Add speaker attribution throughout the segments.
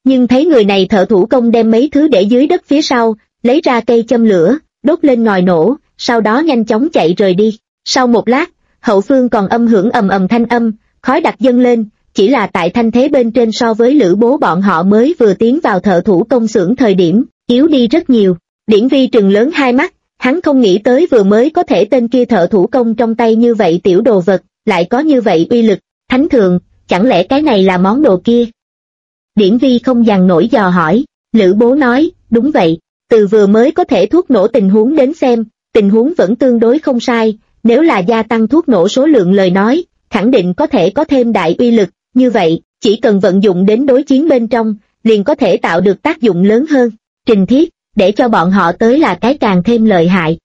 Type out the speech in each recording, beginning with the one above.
Speaker 1: nhưng thấy người này thợ thủ công đem mấy thứ để dưới đất phía sau, lấy ra cây châm lửa, đốt lên ngòi nổ, sau đó nhanh chóng chạy rời đi. Sau một lát, hậu phương còn âm hưởng ầm ầm thanh âm, khói đặc dâng lên, chỉ là tại thanh thế bên trên so với Lữ Bố bọn họ mới vừa tiến vào thợ thủ công xưởng thời điểm, yếu đi rất nhiều. Điển Vi trừng lớn hai mắt, hắn không nghĩ tới vừa mới có thể tên kia thợ thủ công trong tay như vậy tiểu đồ vật, lại có như vậy uy lực. Thánh thượng, chẳng lẽ cái này là món đồ kia? Điển Vi không dằn nổi dò hỏi. Lữ Bố nói, đúng vậy, từ vừa mới có thể thuốc nổ tình huống đến xem, tình huống vẫn tương đối không sai, nếu là gia tăng thuốc nổ số lượng lời nói, khẳng định có thể có thêm đại uy lực, như vậy, chỉ cần vận dụng đến đối chiến bên trong, liền có thể tạo được tác dụng lớn hơn. Trình Thiết, để cho bọn họ tới là cái càng thêm lợi hại.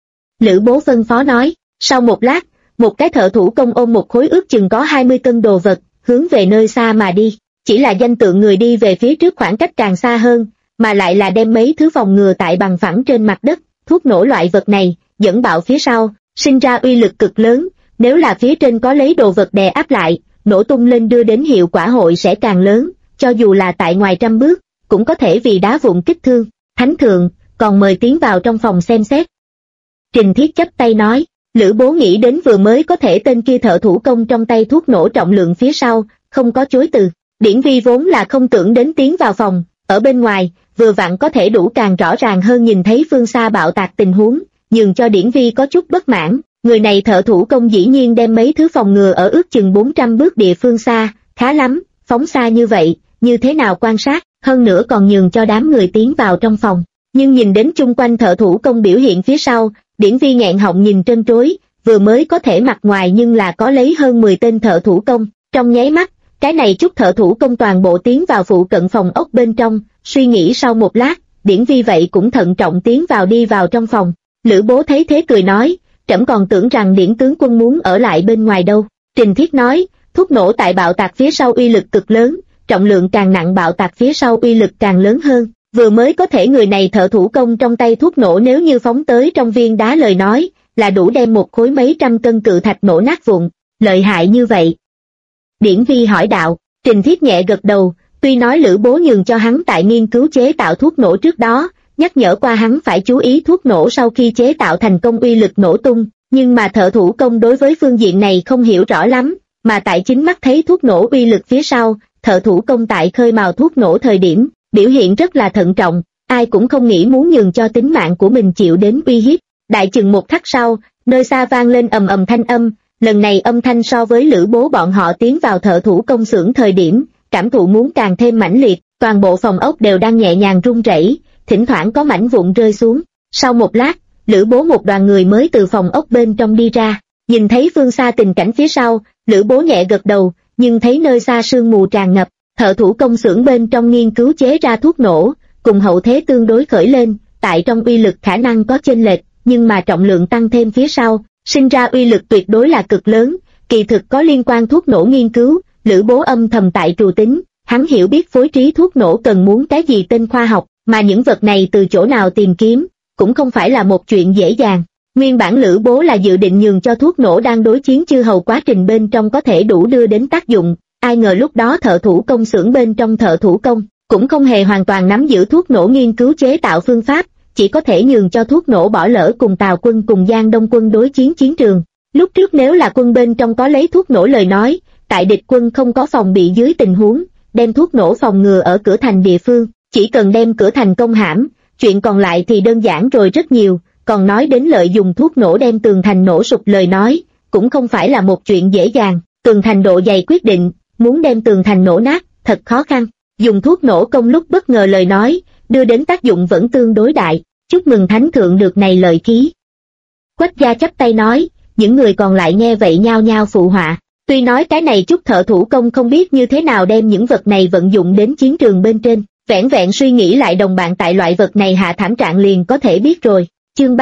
Speaker 1: Lữ Bố phân phó nói. Sau một lát, một cái thợ thủ công ôm một khối ước chừng có 20 cân đồ vật, hướng về nơi xa mà đi. Chỉ là danh tượng người đi về phía trước khoảng cách càng xa hơn, mà lại là đem mấy thứ phòng ngừa tại bằng phẳng trên mặt đất, thuốc nổ loại vật này, dẫn bạo phía sau, sinh ra uy lực cực lớn, nếu là phía trên có lấy đồ vật đè áp lại, nổ tung lên đưa đến hiệu quả hội sẽ càng lớn, cho dù là tại ngoài trăm bước, cũng có thể vì đá vụn kích thương. Thánh thượng, còn mời tiến vào trong phòng xem xét. Trình Thiết chắp tay nói. Lữ Bố nghĩ đến vừa mới có thể tên kia thợ thủ công trong tay thuốc nổ trọng lượng phía sau, không có chối từ. Điển Vi vốn là không tưởng đến tiến vào phòng, ở bên ngoài, vừa vặn có thể đủ càng rõ ràng hơn nhìn thấy phương xa bạo tạc tình huống, nhường cho Điển Vi có chút bất mãn. Người này thợ thủ công dĩ nhiên đem mấy thứ phòng ngừa ở ước chừng 400 bước địa phương xa, khá lắm, phóng xa như vậy, như thế nào quan sát, hơn nữa còn nhường cho đám người tiến vào trong phòng. Nhưng nhìn đến chung quanh thợ thủ công biểu hiện phía sau, Điển Vi nghẹn họng nhìn trân trối, vừa mới có thể mặt ngoài nhưng là có lấy hơn 10 tên thợ thủ công, trong nháy mắt, cái này chút thợ thủ công toàn bộ tiến vào phụ cận phòng ốc bên trong, suy nghĩ sau một lát, Điển Vi vậy cũng thận trọng tiến vào đi vào trong phòng. Lữ Bố thấy thế cười nói, trẫm còn tưởng rằng Điển tướng quân muốn ở lại bên ngoài đâu. Trình Thiết nói, thuốc nổ tại bạo tạc phía sau uy lực cực lớn, trọng lượng càng nặng bạo tạc phía sau uy lực càng lớn hơn. Vừa mới có thể người này thợ thủ công trong tay thuốc nổ nếu như phóng tới trong viên đá lời nói, là đủ đem một khối mấy trăm cân cự thạch nổ nát vụn, lợi hại như vậy. Điển Vi hỏi đạo. Trình Thiết nhẹ gật đầu, tuy nói Lữ Bố nhường cho hắn tại nghiên cứu chế tạo thuốc nổ trước đó, nhắc nhở qua hắn phải chú ý thuốc nổ sau khi chế tạo thành công uy lực nổ tung, nhưng mà thợ thủ công đối với phương diện này không hiểu rõ lắm, mà tại chính mắt thấy thuốc nổ uy lực phía sau, thợ thủ công tại khơi mào thuốc nổ thời điểm, biểu hiện rất là thận trọng, ai cũng không nghĩ muốn nhường cho tính mạng của mình chịu đến uy hiếp. Đại chừng một khắc sau, nơi xa vang lên ầm ầm thanh âm, lần này âm thanh so với Lữ Bố bọn họ tiến vào thợ thủ công xưởng thời điểm, cảm thụ muốn càng thêm mãnh liệt, toàn bộ phòng ốc đều đang nhẹ nhàng rung rẩy, thỉnh thoảng có mảnh vụn rơi xuống. Sau một lát, Lữ Bố một đoàn người mới từ phòng ốc bên trong đi ra, nhìn thấy phương xa tình cảnh phía sau, Lữ Bố nhẹ gật đầu, nhưng thấy nơi xa sương mù tràn ngập, thợ thủ công xưởng bên trong nghiên cứu chế ra thuốc nổ, cùng hậu thế tương đối khởi lên, tại trong uy lực khả năng có chênh lệch, nhưng mà trọng lượng tăng thêm phía sau, sinh ra uy lực tuyệt đối là cực lớn. Kỳ thực có liên quan thuốc nổ nghiên cứu, Lữ Bố âm thầm tại trù tính, hắn hiểu biết phối trí thuốc nổ cần muốn cái gì tên khoa học, mà những vật này từ chỗ nào tìm kiếm, cũng không phải là một chuyện dễ dàng. Nguyên bản Lữ Bố là dự định nhường cho thuốc nổ đang đối chiến chư hầu quá trình bên trong có thể đủ đưa đến tác dụng, ai ngờ lúc đó thợ thủ công xưởng bên trong thợ thủ công, cũng không hề hoàn toàn nắm giữ thuốc nổ nghiên cứu chế tạo phương pháp, chỉ có thể nhường cho thuốc nổ bỏ lỡ cùng Tào quân cùng Giang Đông quân đối chiến chiến trường. Lúc trước nếu là quân bên trong có lấy thuốc nổ lời nói, tại địch quân không có phòng bị dưới tình huống, đem thuốc nổ phòng ngừa ở cửa thành địa phương, chỉ cần đem cửa thành công hãm, chuyện còn lại thì đơn giản rồi rất nhiều, còn nói đến lợi dụng thuốc nổ đem tường thành nổ sụp lời nói, cũng không phải là một chuyện dễ dàng, tường thành độ dày quyết định, muốn đem tường thành nổ nát, thật khó khăn, dùng thuốc nổ công lúc bất ngờ lời nói, đưa đến tác dụng vẫn tương đối đại, chúc mừng thánh thượng được này lợi khí. Quách gia chắp tay nói, những người còn lại nghe vậy nhao nhao phụ họa, tuy nói cái này chút thợ thủ công không biết như thế nào đem những vật này vận dụng đến chiến trường bên trên, vẻn vẹn suy nghĩ lại đồng bạn tại loại vật này hạ thảm trạng liền có thể biết rồi. Chương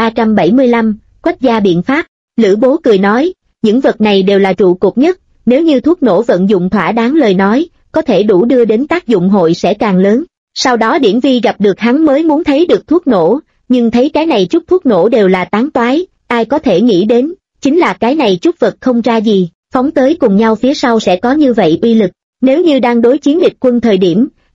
Speaker 1: 3375, Quách gia biện pháp. Lữ Bố cười nói, những vật này đều là trụ cột nhất, nếu như thuốc nổ vận dụng thỏa đáng lời nói, có thể đủ đưa đến tác dụng hội sẽ càng lớn. Sau đó Điển Vi gặp được hắn mới muốn thấy được thuốc nổ, nhưng thấy cái này chút thuốc nổ đều là tán toái, ai có thể nghĩ đến, chính là cái này chút vật không ra gì, phóng tới cùng nhau phía sau sẽ có như vậy uy lực. Nếu như đang đối chiến địch quân thời điểm,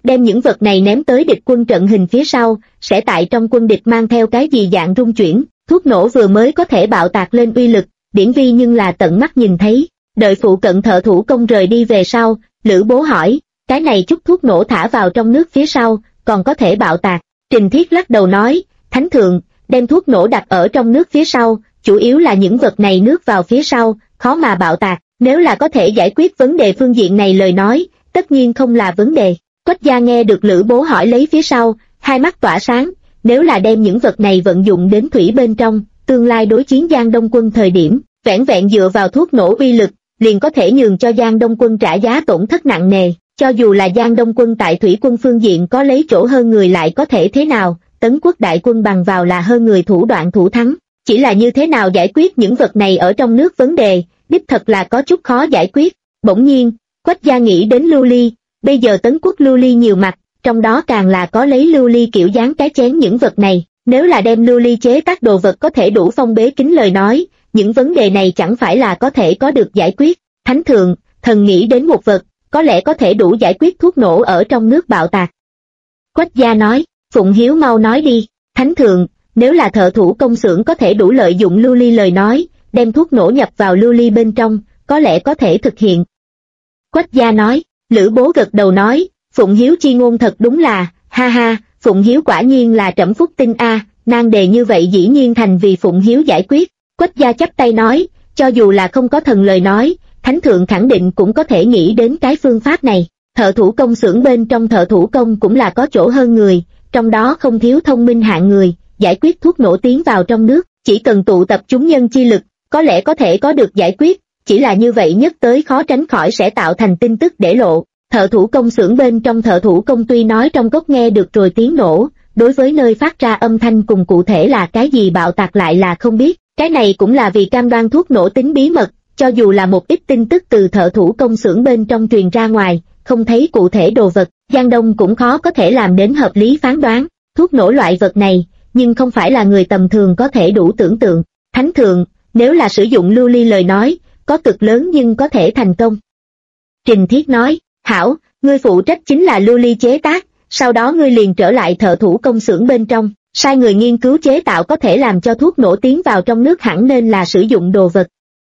Speaker 1: đem những vật này ném tới địch quân trận hình phía sau, sẽ tại trong quân địch mang theo cái gì dạng rung chuyển, thuốc nổ vừa mới có thể bạo tạc lên uy lực, Điển Vi nhưng là tận mắt nhìn thấy. Đợi phụ cận thợ thủ công rời đi về sau, Lữ Bố hỏi, cái này chút thuốc nổ thả vào trong nước phía sau, còn có thể bạo tạc. Trình Thiết lắc đầu nói, Thánh thượng, đem thuốc nổ đặt ở trong nước phía sau, chủ yếu là những vật này nước vào phía sau, khó mà bạo tạc, nếu là có thể giải quyết vấn đề phương diện này lời nói, tất nhiên không là vấn đề. Quách gia nghe được Lữ Bố hỏi lấy phía sau, hai mắt tỏa sáng, nếu là đem những vật này vận dụng đến thủy bên trong, tương lai đối chiến Giang Đông quân thời điểm, vẻn vẹn dựa vào thuốc nổ uy lực, liền có thể nhường cho Giang Đông quân trả giá tổn thất nặng nề. Cho dù là Giang Đông quân tại thủy quân phương diện có lấy chỗ hơn người lại có thể thế nào, Tấn quốc đại quân bằng vào là hơn người thủ đoạn thủ thắng. Chỉ là như thế nào giải quyết những vật này ở trong nước vấn đề, đích thật là có chút khó giải quyết. Bỗng nhiên, Quách gia nghĩ đến lưu ly, bây giờ Tấn quốc lưu ly nhiều mặt, trong đó càng là có lấy lưu ly kiểu dáng cái chén những vật này. Nếu là đem lưu ly chế tác đồ vật có thể đủ phong bế kín lời nói, những vấn đề này chẳng phải là có thể có được giải quyết. Thánh thượng, thần nghĩ đến một vật, có lẽ có thể đủ giải quyết thuốc nổ ở trong nước bạo tạc. Quách gia nói, Phụng Hiếu mau nói đi. Thánh thượng, nếu là thợ thủ công xưởng có thể đủ lợi dụng lưu ly lời nói, đem thuốc nổ nhập vào lưu ly bên trong, có lẽ có thể thực hiện. Quách gia nói, Lữ Bố gật đầu nói, Phụng Hiếu chi ngôn thật đúng là, ha ha, Phụng Hiếu quả nhiên là trẫm phúc tinh a, nan đề như vậy dĩ nhiên thành vì Phụng Hiếu giải quyết. Quách gia chắp tay nói, cho dù là không có thần lời nói, Thánh thượng khẳng định cũng có thể nghĩ đến cái phương pháp này. Thợ thủ công xưởng bên trong thợ thủ công cũng là có chỗ hơn người, trong đó không thiếu thông minh hạng người, giải quyết thuốc nổ tiến vào trong nước, chỉ cần tụ tập chúng nhân chi lực, có lẽ có thể có được giải quyết, chỉ là như vậy nhất tới khó tránh khỏi sẽ tạo thành tin tức để lộ. Thợ thủ công xưởng bên trong thợ thủ công tuy nói trong gốc nghe được rồi tiếng nổ, đối với nơi phát ra âm thanh cùng cụ thể là cái gì bạo tạc lại là không biết, cái này cũng là vì cam đoan thuốc nổ tính bí mật, cho dù là một ít tin tức từ thợ thủ công xưởng bên trong truyền ra ngoài, không thấy cụ thể đồ vật, Giang Đông cũng khó có thể làm đến hợp lý phán đoán, thuốc nổ loại vật này, nhưng không phải là người tầm thường có thể đủ tưởng tượng. Thánh thượng, nếu là sử dụng lưu ly lời nói, có cực lớn nhưng có thể thành công. Trình Thiết nói, hảo, ngươi phụ trách chính là lưu ly chế tác, sau đó ngươi liền trở lại thợ thủ công xưởng bên trong, sai người nghiên cứu chế tạo có thể làm cho thuốc nổ tiến vào trong nước hẳn nên là sử dụng đồ vật.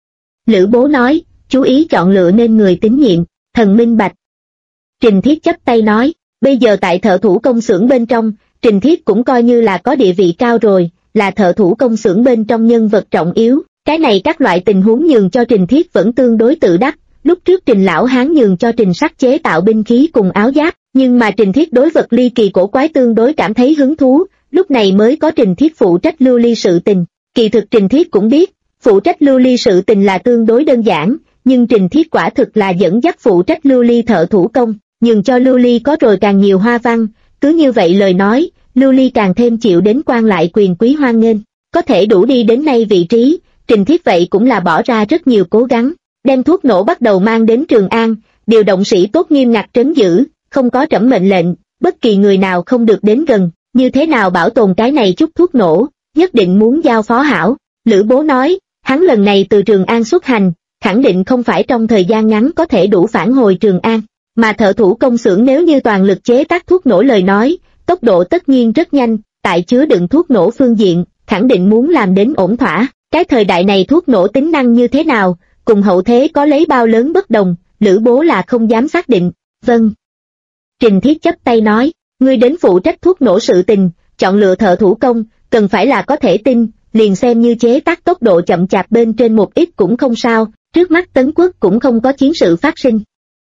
Speaker 1: Lữ Bố nói, chú ý chọn lựa nên người tín nhiệm, thần minh bạch. Trình Thiết chắp tay nói, bây giờ tại thợ thủ công xưởng bên trong, Trình Thiết cũng coi như là có địa vị cao rồi, là thợ thủ công xưởng bên trong nhân vật trọng yếu, cái này các loại tình huống nhường cho Trình Thiết vẫn tương đối tự đắc. Lúc trước Trình Lão Hán nhường cho Trình Sắc chế tạo binh khí cùng áo giáp, nhưng mà Trình Thiết đối vật ly kỳ cổ quái tương đối cảm thấy hứng thú, lúc này mới có Trình Thiết phụ trách lưu ly sự tình. Kỳ thực Trình Thiết cũng biết, phụ trách lưu ly sự tình là tương đối đơn giản, nhưng Trình Thiết quả thực là dẫn dắt phụ trách lưu ly thợ thủ công, nhường cho lưu ly có rồi càng nhiều hoa văn, cứ như vậy lời nói, lưu ly càng thêm chịu đến quan lại quyền quý hoan nghênh, có thể đủ đi đến nay vị trí, Trình Thiết vậy cũng là bỏ ra rất nhiều cố gắng. Đem thuốc nổ bắt đầu mang đến Trường An, điều động sĩ tốt nghiêm ngặt trấn giữ, không có trẫm mệnh lệnh, bất kỳ người nào không được đến gần, như thế nào bảo tồn cái này chút thuốc nổ, nhất định muốn giao phó hảo. Lữ Bố nói, hắn lần này từ Trường An xuất hành, khẳng định không phải trong thời gian ngắn có thể đủ phản hồi Trường An, mà thợ thủ công xưởng nếu như toàn lực chế tác thuốc nổ lời nói, tốc độ tất nhiên rất nhanh, tại chứa đựng thuốc nổ phương diện, khẳng định muốn làm đến ổn thỏa, cái thời đại này thuốc nổ tính năng như thế nào, cùng hậu thế có lấy bao lớn bất đồng, Lữ Bố là không dám xác định. Vâng. Trình Thiết chấp tay nói, ngươi đến phụ trách thuốc nổ sự tình, chọn lựa thợ thủ công, cần phải là có thể tin, liền xem như chế tác tốc độ chậm chạp bên trên một ít cũng không sao, trước mắt Tấn quốc cũng không có chiến sự phát sinh.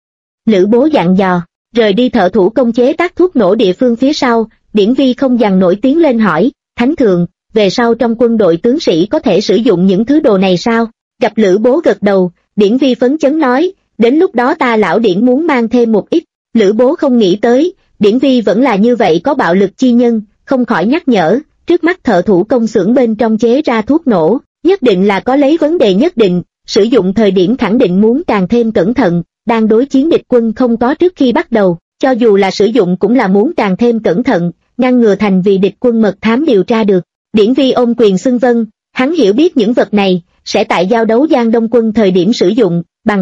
Speaker 1: Lữ Bố dặn dò, rời đi thợ thủ công chế tác thuốc nổ địa phương phía sau, Điển Vi không dằn nổi tiếng lên hỏi, Thánh thượng, về sau trong quân đội tướng sĩ có thể sử dụng những thứ đồ này sao? Gặp Lữ Bố gật đầu, Điển Vi phấn chấn nói, đến lúc đó ta lão Điển muốn mang thêm một ít. Lữ Bố không nghĩ tới, Điển Vi vẫn là như vậy có bạo lực chi nhân, không khỏi nhắc nhở, trước mắt thợ thủ công xưởng bên trong chế ra thuốc nổ, nhất định là có lấy vấn đề nhất định, sử dụng thời điểm khẳng định muốn càng thêm cẩn thận, đang đối chiến địch quân không có trước khi bắt đầu, cho dù là sử dụng cũng là muốn càng thêm cẩn thận, ngăn ngừa thành vì địch quân mật thám điều tra được. Điển Vi ôm quyền xưng vâng, hắn hiểu biết những vật này, sẽ tại giao đấu Giang Đông quân thời điểm sử dụng, bằng không,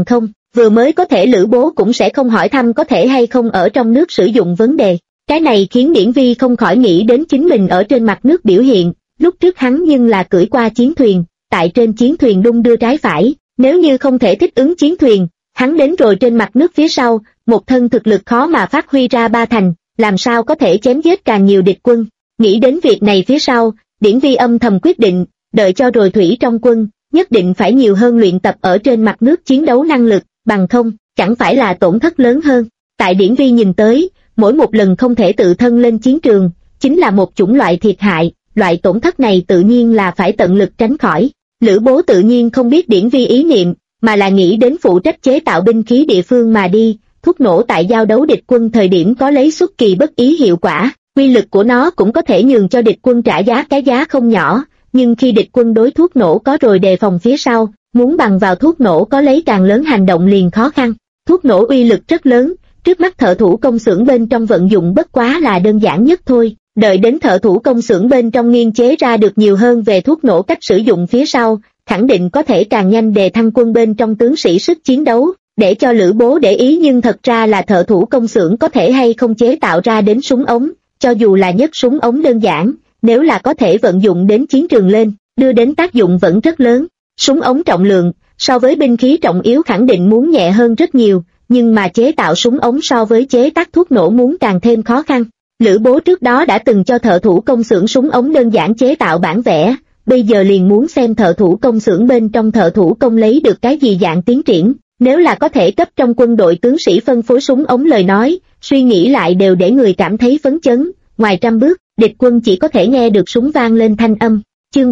Speaker 1: vừa mới có thể Lữ Bố cũng sẽ không hỏi thăm có thể hay không ở trong nước sử dụng vấn đề. Cái này khiến Điển Vi không khỏi nghĩ đến chính mình ở trên mặt nước biểu hiện, lúc trước hắn nhưng là cưỡi qua chiến thuyền, tại trên chiến thuyền đung đưa trái phải, nếu như không thể thích ứng chiến thuyền, hắn đến rồi trên mặt nước phía sau, một thân thực lực khó mà phát huy ra ba thành, làm sao có thể chém giết càng nhiều địch quân. Nghĩ đến việc này phía sau, Điển Vi âm thầm quyết định, đợi cho rồi thủy trong quân, nhất định phải nhiều hơn luyện tập ở trên mặt nước chiến đấu năng lực, bằng không, chẳng phải là tổn thất lớn hơn. Tại Điển Vi nhìn tới, mỗi một lần không thể tự thân lên chiến trường, chính là một chủng loại thiệt hại, loại tổn thất này tự nhiên là phải tận lực tránh khỏi. Lữ Bố tự nhiên không biết Điển Vi ý niệm, mà là nghĩ đến phụ trách chế tạo binh khí địa phương mà đi, thuốc nổ tại giao đấu địch quân thời điểm có lấy xuất kỳ bất ý hiệu quả, quy lực của nó cũng có thể nhường cho địch quân trả giá cái giá không nhỏ, nhưng khi địch quân đối thuốc nổ có rồi đề phòng phía sau, muốn bằng vào thuốc nổ có lấy càng lớn hành động liền khó khăn. Thuốc nổ uy lực rất lớn, trước mắt thợ thủ công xưởng bên trong vận dụng bất quá là đơn giản nhất thôi, đợi đến thợ thủ công xưởng bên trong nghiên chế ra được nhiều hơn về thuốc nổ cách sử dụng phía sau, khẳng định có thể càng nhanh đề thăng quân bên trong tướng sĩ sức chiến đấu, để cho Lữ Bố để ý. Nhưng thật ra là thợ thủ công xưởng có thể hay không chế tạo ra đến súng ống, cho dù là nhất súng ống đơn giản, nếu là có thể vận dụng đến chiến trường lên, đưa đến tác dụng vẫn rất lớn. Súng ống trọng lượng, so với binh khí trọng yếu khẳng định muốn nhẹ hơn rất nhiều, nhưng mà chế tạo súng ống so với chế tác thuốc nổ muốn càng thêm khó khăn. Lữ Bố trước đó đã từng cho thợ thủ công xưởng súng ống đơn giản chế tạo bản vẽ, bây giờ liền muốn xem thợ thủ công xưởng bên trong thợ thủ công lấy được cái gì dạng tiến triển. Nếu là có thể cấp trong quân đội tướng sĩ phân phối súng ống lời nói, suy nghĩ lại đều để người cảm thấy phấn chấn. Ngoài trăm bước, địch quân chỉ có thể nghe được súng vang lên thanh âm. Chương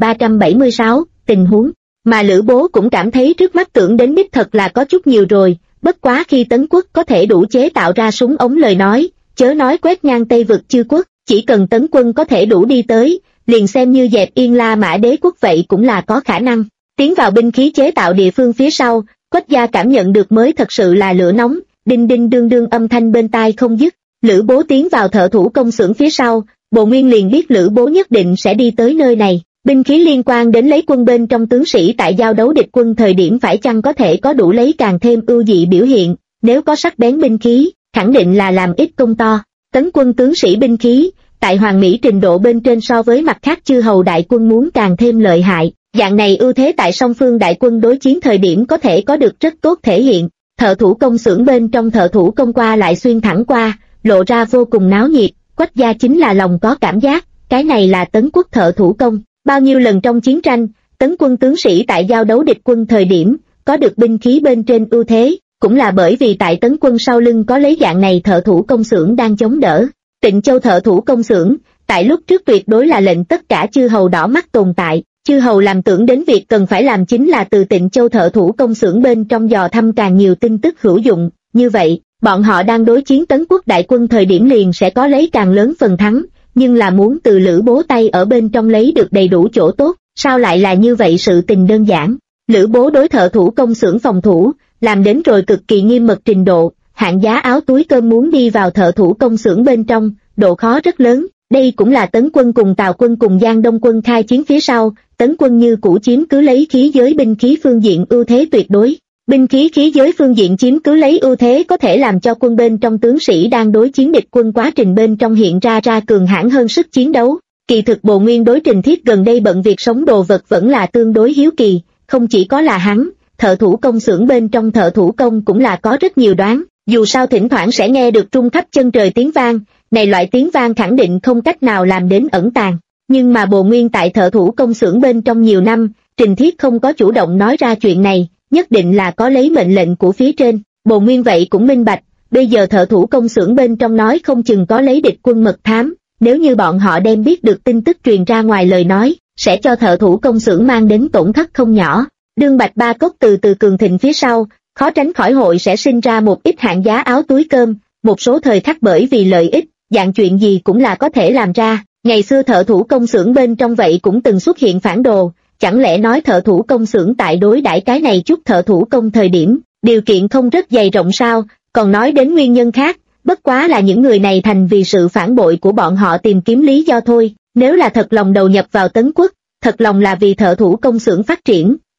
Speaker 1: 3376, tình huống. Mà Lữ Bố cũng cảm thấy trước mắt tưởng đến đích thật là có chút nhiều rồi, bất quá khi Tấn Quốc có thể đủ chế tạo ra súng ống lời nói, chớ nói quét ngang Tây vực chư quốc, chỉ cần Tấn quân có thể đủ đi tới, liền xem như dẹp yên La Mã đế quốc vậy cũng là có khả năng. Tiến vào binh khí chế tạo địa phương phía sau, Quách gia cảm nhận được mới thật sự là lửa nóng, đinh đinh đương đương âm thanh bên tai không dứt. Lữ Bố tiến vào thợ thủ công xưởng phía sau, Bồ Nguyên liền biết Lữ Bố nhất định sẽ đi tới nơi này. Binh khí liên quan đến lấy quân bên trong tướng sĩ tại giao đấu địch quân thời điểm phải chăng có thể có đủ lấy càng thêm ưu dị biểu hiện, nếu có sắc bén binh khí, khẳng định là làm ít công to. Tấn quân tướng sĩ binh khí, tại hoàn mỹ trình độ bên trên so với mặt khác chư hầu đại quân muốn càng thêm lợi hại, dạng này ưu thế tại song phương đại quân đối chiến thời điểm có thể có được rất tốt thể hiện. Thợ thủ công xưởng bên trong thợ thủ công qua lại xuyên thẳng qua, lộ ra vô cùng náo nhiệt. Quách gia chính là lòng có cảm giác, cái này là Tấn quốc thợ thủ công. Bao nhiêu lần trong chiến tranh, Tấn quân tướng sĩ tại giao đấu địch quân thời điểm, có được binh khí bên trên ưu thế, cũng là bởi vì tại Tấn quân sau lưng có lấy dạng này thợ thủ công xưởng đang chống đỡ. Tịnh Châu thợ thủ công xưởng, tại lúc trước tuyệt đối là lệnh tất cả chư hầu đỏ mắt tồn tại, chư hầu làm tưởng đến việc cần phải làm chính là từ Tịnh Châu thợ thủ công xưởng bên trong dò thăm càng nhiều tin tức hữu dụng, như vậy, bọn họ đang đối chiến Tấn quốc đại quân thời điểm liền sẽ có lấy càng lớn phần thắng. Nhưng là muốn từ Lữ Bố tay ở bên trong lấy được đầy đủ chỗ tốt, sao lại là như vậy sự tình đơn giản. Lữ Bố đối thợ thủ công xưởng phòng thủ, làm đến rồi cực kỳ nghiêm mật trình độ, hạng giá áo túi cơm muốn đi vào thợ thủ công xưởng bên trong, độ khó rất lớn. Đây cũng là Tấn quân cùng Tào quân cùng Giang Đông quân khai chiến phía sau, Tấn quân như cũ chiếm cứ lấy khí giới binh khí phương diện ưu thế tuyệt đối. Binh khí khí giới phương diện chiếm cứ lấy ưu thế có thể làm cho quân bên trong tướng sĩ đang đối chiến địch quân quá trình bên trong hiện ra cường hãn hơn sức chiến đấu. Kỳ thực Bồ Nguyên đối Trình Thiết gần đây bận việc sống đồ vật vẫn là tương đối hiếu kỳ, không chỉ có là hắn, thợ thủ công xưởng bên trong thợ thủ công cũng là có rất nhiều đoán, dù sao thỉnh thoảng sẽ nghe được trung khắp chân trời tiếng vang, này loại tiếng vang khẳng định không cách nào làm đến ẩn tàng. Nhưng mà Bồ Nguyên tại thợ thủ công xưởng bên trong nhiều năm, Trình Thiết không có chủ động nói ra chuyện này, nhất định là có lấy mệnh lệnh của phía trên. Bồ Nguyên vậy cũng minh bạch, bây giờ thợ thủ công xưởng bên trong nói không chừng có lấy địch quân mật thám, nếu như bọn họ đem biết được tin tức truyền ra ngoài lời nói, sẽ cho thợ thủ công xưởng mang đến tổn thất không nhỏ. Đương Bạch Ba Cốc từ từ cường thịnh phía sau, khó tránh khỏi hội sẽ sinh ra một ít hạng giá áo túi cơm, một số thời khắc bởi vì lợi ích, dạng chuyện gì cũng là có thể làm ra. Ngày xưa thợ thủ công xưởng bên trong vậy cũng từng xuất hiện phản đồ, chẳng lẽ nói thợ thủ công xưởng tại đối đãi cái này chút thợ thủ công thời điểm, điều kiện không rất dày rộng sao, còn nói đến nguyên nhân khác, bất quá là những người này thành vì sự phản bội của bọn họ tìm kiếm lý do thôi. Nếu là thật lòng đầu nhập vào Tấn quốc, thật lòng là vì thợ thủ công xưởng phát triển,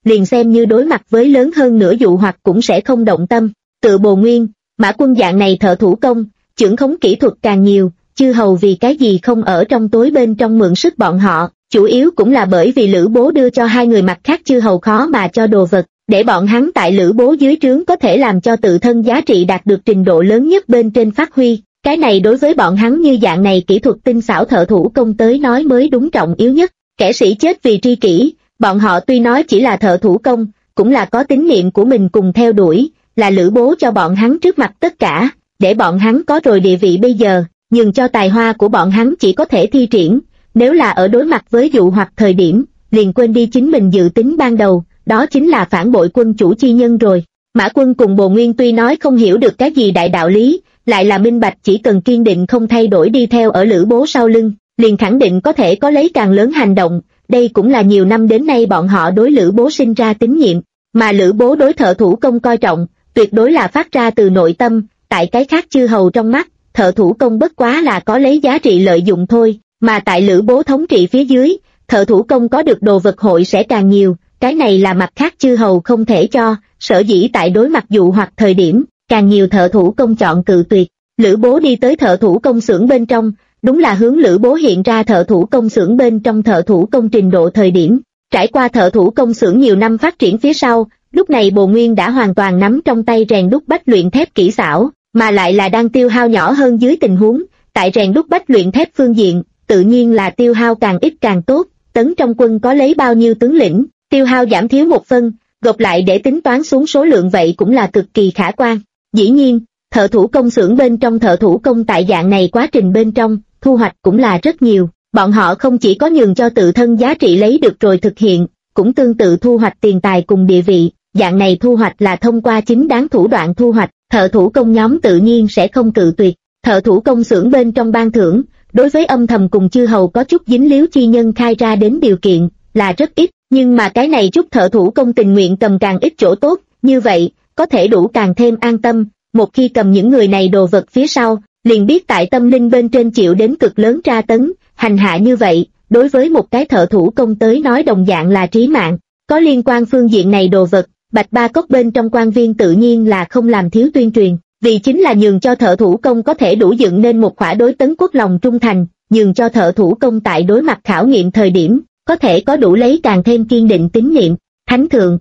Speaker 1: liền xem như đối mặt với lớn hơn nửa dụ hoặc cũng sẽ không động tâm. Tự Bồ Nguyên, Mã Quân dạng này thợ thủ công, chưởng khống kỹ thuật càng nhiều, chư hầu vì cái gì không ở trong tối bên trong mượn sức bọn họ, chủ yếu cũng là bởi vì Lữ Bố đưa cho hai người mặt khác chư hầu khó mà cho đồ vật, để bọn hắn tại Lữ Bố dưới trướng có thể làm cho tự thân giá trị đạt được trình độ lớn nhất bên trên phát huy. Cái này đối với bọn hắn như dạng này kỹ thuật tinh xảo thợ thủ công tới nói mới đúng trọng yếu nhất. Kẻ sĩ chết vì tri kỷ, bọn họ tuy nói chỉ là thợ thủ công, cũng là có tín niệm của mình cùng theo đuổi, là Lữ Bố cho bọn hắn trước mặt tất cả, để bọn hắn có rồi địa vị bây giờ, nhường cho tài hoa của bọn hắn chỉ có thể thi triển, nếu là ở đối mặt với dụ hoặc thời điểm, liền quên đi chính mình dự tính ban đầu, đó chính là phản bội quân chủ chi nhân rồi. Mã Quân cùng Bồ Nguyên tuy nói không hiểu được cái gì đại đạo lý, lại là minh bạch chỉ cần kiên định không thay đổi đi theo ở Lữ Bố sau lưng, liền khẳng định có thể có lấy càng lớn hành động, đây cũng là nhiều năm đến nay bọn họ đối Lữ Bố sinh ra tín nhiệm, mà Lữ Bố đối thợ thủ công coi trọng, tuyệt đối là phát ra từ nội tâm, tại cái khác chư hầu trong mắt, thợ thủ công bất quá là có lấy giá trị lợi dụng thôi, mà tại Lữ Bố thống trị phía dưới, thợ thủ công có được đồ vật hội sẽ càng nhiều, cái này là mặt khác chư hầu không thể cho, sở dĩ tại đối mặt dụ hoặc thời điểm, càng nhiều thợ thủ công chọn cự tuyệt. Lữ Bố đi tới thợ thủ công xưởng bên trong, đúng là hướng Lữ Bố hiện ra thợ thủ công xưởng bên trong thợ thủ công trình độ thời điểm. Trải qua thợ thủ công xưởng nhiều năm phát triển phía sau, lúc này Bồ Nguyên đã hoàn toàn nắm trong tay rèn đúc bách luyện thép kỹ xảo, mà lại là đang tiêu hao nhỏ hơn dưới tình huống, tại rèn đúc bách luyện thép phương diện, tự nhiên là tiêu hao càng ít càng tốt, tấn trong quân có lấy bao nhiêu tướng lĩnh, tiêu hao giảm thiếu một phân, gộp lại để tính toán xuống số lượng vậy cũng là cực kỳ khả quan. Dĩ nhiên, thợ thủ công xưởng bên trong thợ thủ công tại dạng này quá trình bên trong, thu hoạch cũng là rất nhiều, bọn họ không chỉ có nhường cho tự thân giá trị lấy được rồi thực hiện, cũng tương tự thu hoạch tiền tài cùng địa vị, dạng này thu hoạch là thông qua chính đáng thủ đoạn thu hoạch, thợ thủ công nhóm tự nhiên sẽ không cự tuyệt. Thợ thủ công xưởng bên trong ban thưởng, đối với âm thầm cùng chư hầu có chút dính líu chi nhân khai ra đến điều kiện, là rất ít, nhưng mà cái này chút thợ thủ công tình nguyện cầm càng ít chỗ tốt, như vậy, có thể đủ càng thêm an tâm, một khi cầm những người này đồ vật phía sau, liền biết tại tâm linh bên trên chịu đến cực lớn tra tấn, hành hạ như vậy, đối với một cái thợ thủ công tới nói đồng dạng là trí mạng. Có liên quan phương diện này đồ vật, Bạch Ba Cốc bên trong quan viên tự nhiên là không làm thiếu tuyên truyền, vì chính là nhường cho thợ thủ công có thể đủ dựng nên một khỏa đối Tấn Quốc lòng trung thành, nhường cho thợ thủ công tại đối mặt khảo nghiệm thời điểm, có thể có đủ lấy càng thêm kiên định tín niệm. Thánh thượng.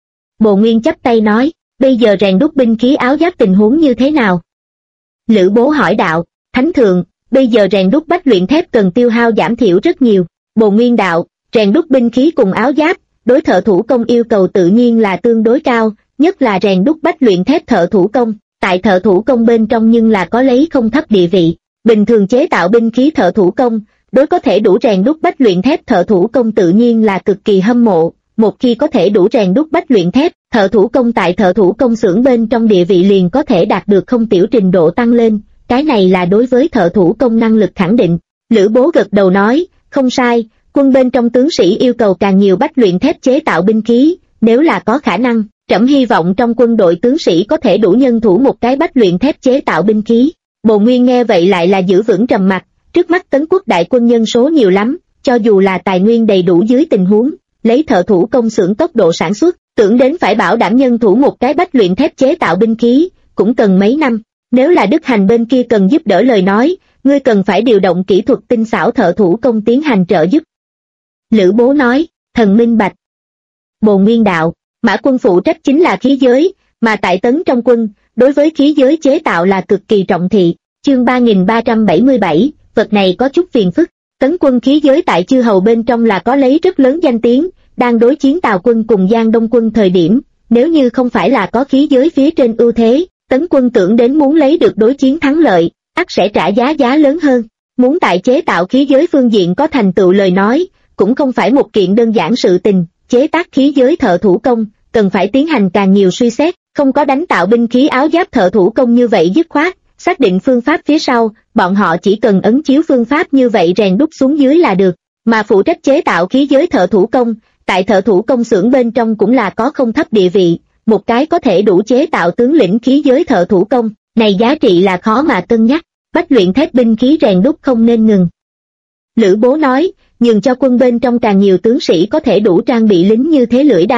Speaker 1: Bồ Nguyên chắp tay nói, bây giờ rèn đúc binh khí áo giáp tình huống như thế nào? Lữ Bố hỏi đạo, Thánh thượng, bây giờ rèn đúc bách luyện thép cần tiêu hao giảm thiểu rất nhiều. Bồ Nguyên đạo, rèn đúc binh khí cùng áo giáp, đối thợ thủ công yêu cầu tự nhiên là tương đối cao, nhất là rèn đúc bách luyện thép thợ thủ công, tại thợ thủ công bên trong nhưng là có lấy không thấp địa vị. Bình thường chế tạo binh khí thợ thủ công, đối có thể đủ rèn đúc bách luyện thép thợ thủ công tự nhiên là cực kỳ hâm mộ, một khi có thể đủ rèn đúc bách luyện thép, thợ thủ công tại thợ thủ công xưởng bên trong địa vị liền có thể đạt được không tiểu trình độ tăng lên, cái này là đối với thợ thủ công năng lực khẳng định. Lữ Bố gật đầu nói, không sai, quân bên trong tướng sĩ yêu cầu càng nhiều bách luyện thép chế tạo binh khí, nếu là có khả năng, trẫm hy vọng trong quân đội tướng sĩ có thể đủ nhân thủ một cái bách luyện thép chế tạo binh khí. Bồ Nguyên nghe vậy lại là giữ vững trầm mặc, trước mắt Tấn Quốc đại quân nhân số nhiều lắm, cho dù là tài nguyên đầy đủ dưới tình huống, lấy thợ thủ công xưởng tốc độ sản xuất, tưởng đến phải bảo đảm nhân thủ một cái bách luyện thép chế tạo binh khí, cũng cần mấy năm. Nếu là Đức Hành bên kia cần giúp đỡ lời nói, ngươi cần phải điều động kỹ thuật tinh xảo thợ thủ công tiến hành trợ giúp. Lữ Bố nói, thần minh bạch. Bồ Nguyên đạo, Mã Quân phụ trách chính là khí giới, mà tại Tấn trong quân, đối với khí giới chế tạo là cực kỳ trọng thị. Chương 3377, vật này có chút phiền phức. Tấn quân khí giới tại chư hầu bên trong là có lấy rất lớn danh tiếng, đang đối chiến Tào quân cùng Giang Đông quân thời điểm, nếu như không phải là có khí giới phía trên ưu thế, Tấn quân tưởng đến muốn lấy được đối chiến thắng lợi, ắt sẽ trả giá lớn hơn. Muốn tại chế tạo khí giới phương diện có thành tựu lời nói, cũng không phải một kiện đơn giản sự tình, chế tác khí giới thợ thủ công, cần phải tiến hành càng nhiều suy xét, không có đánh tạo binh khí áo giáp thợ thủ công như vậy dứt khoát, xác định phương pháp phía sau, bọn họ chỉ cần ấn chiếu phương pháp như vậy rèn đúc xuống dưới là được, mà phụ trách chế tạo khí giới thợ thủ công, tại thợ thủ công xưởng bên trong cũng là có không thấp địa vị, một cái có thể đủ chế tạo tướng lĩnh khí giới thợ thủ công, này giá trị là khó mà cân nhắc, bách luyện thép binh khí rèn đúc không nên ngừng. Lữ Bố nói, nhường cho quân bên trong càng nhiều tướng sĩ có thể đủ trang bị lính như thế lưỡi đao,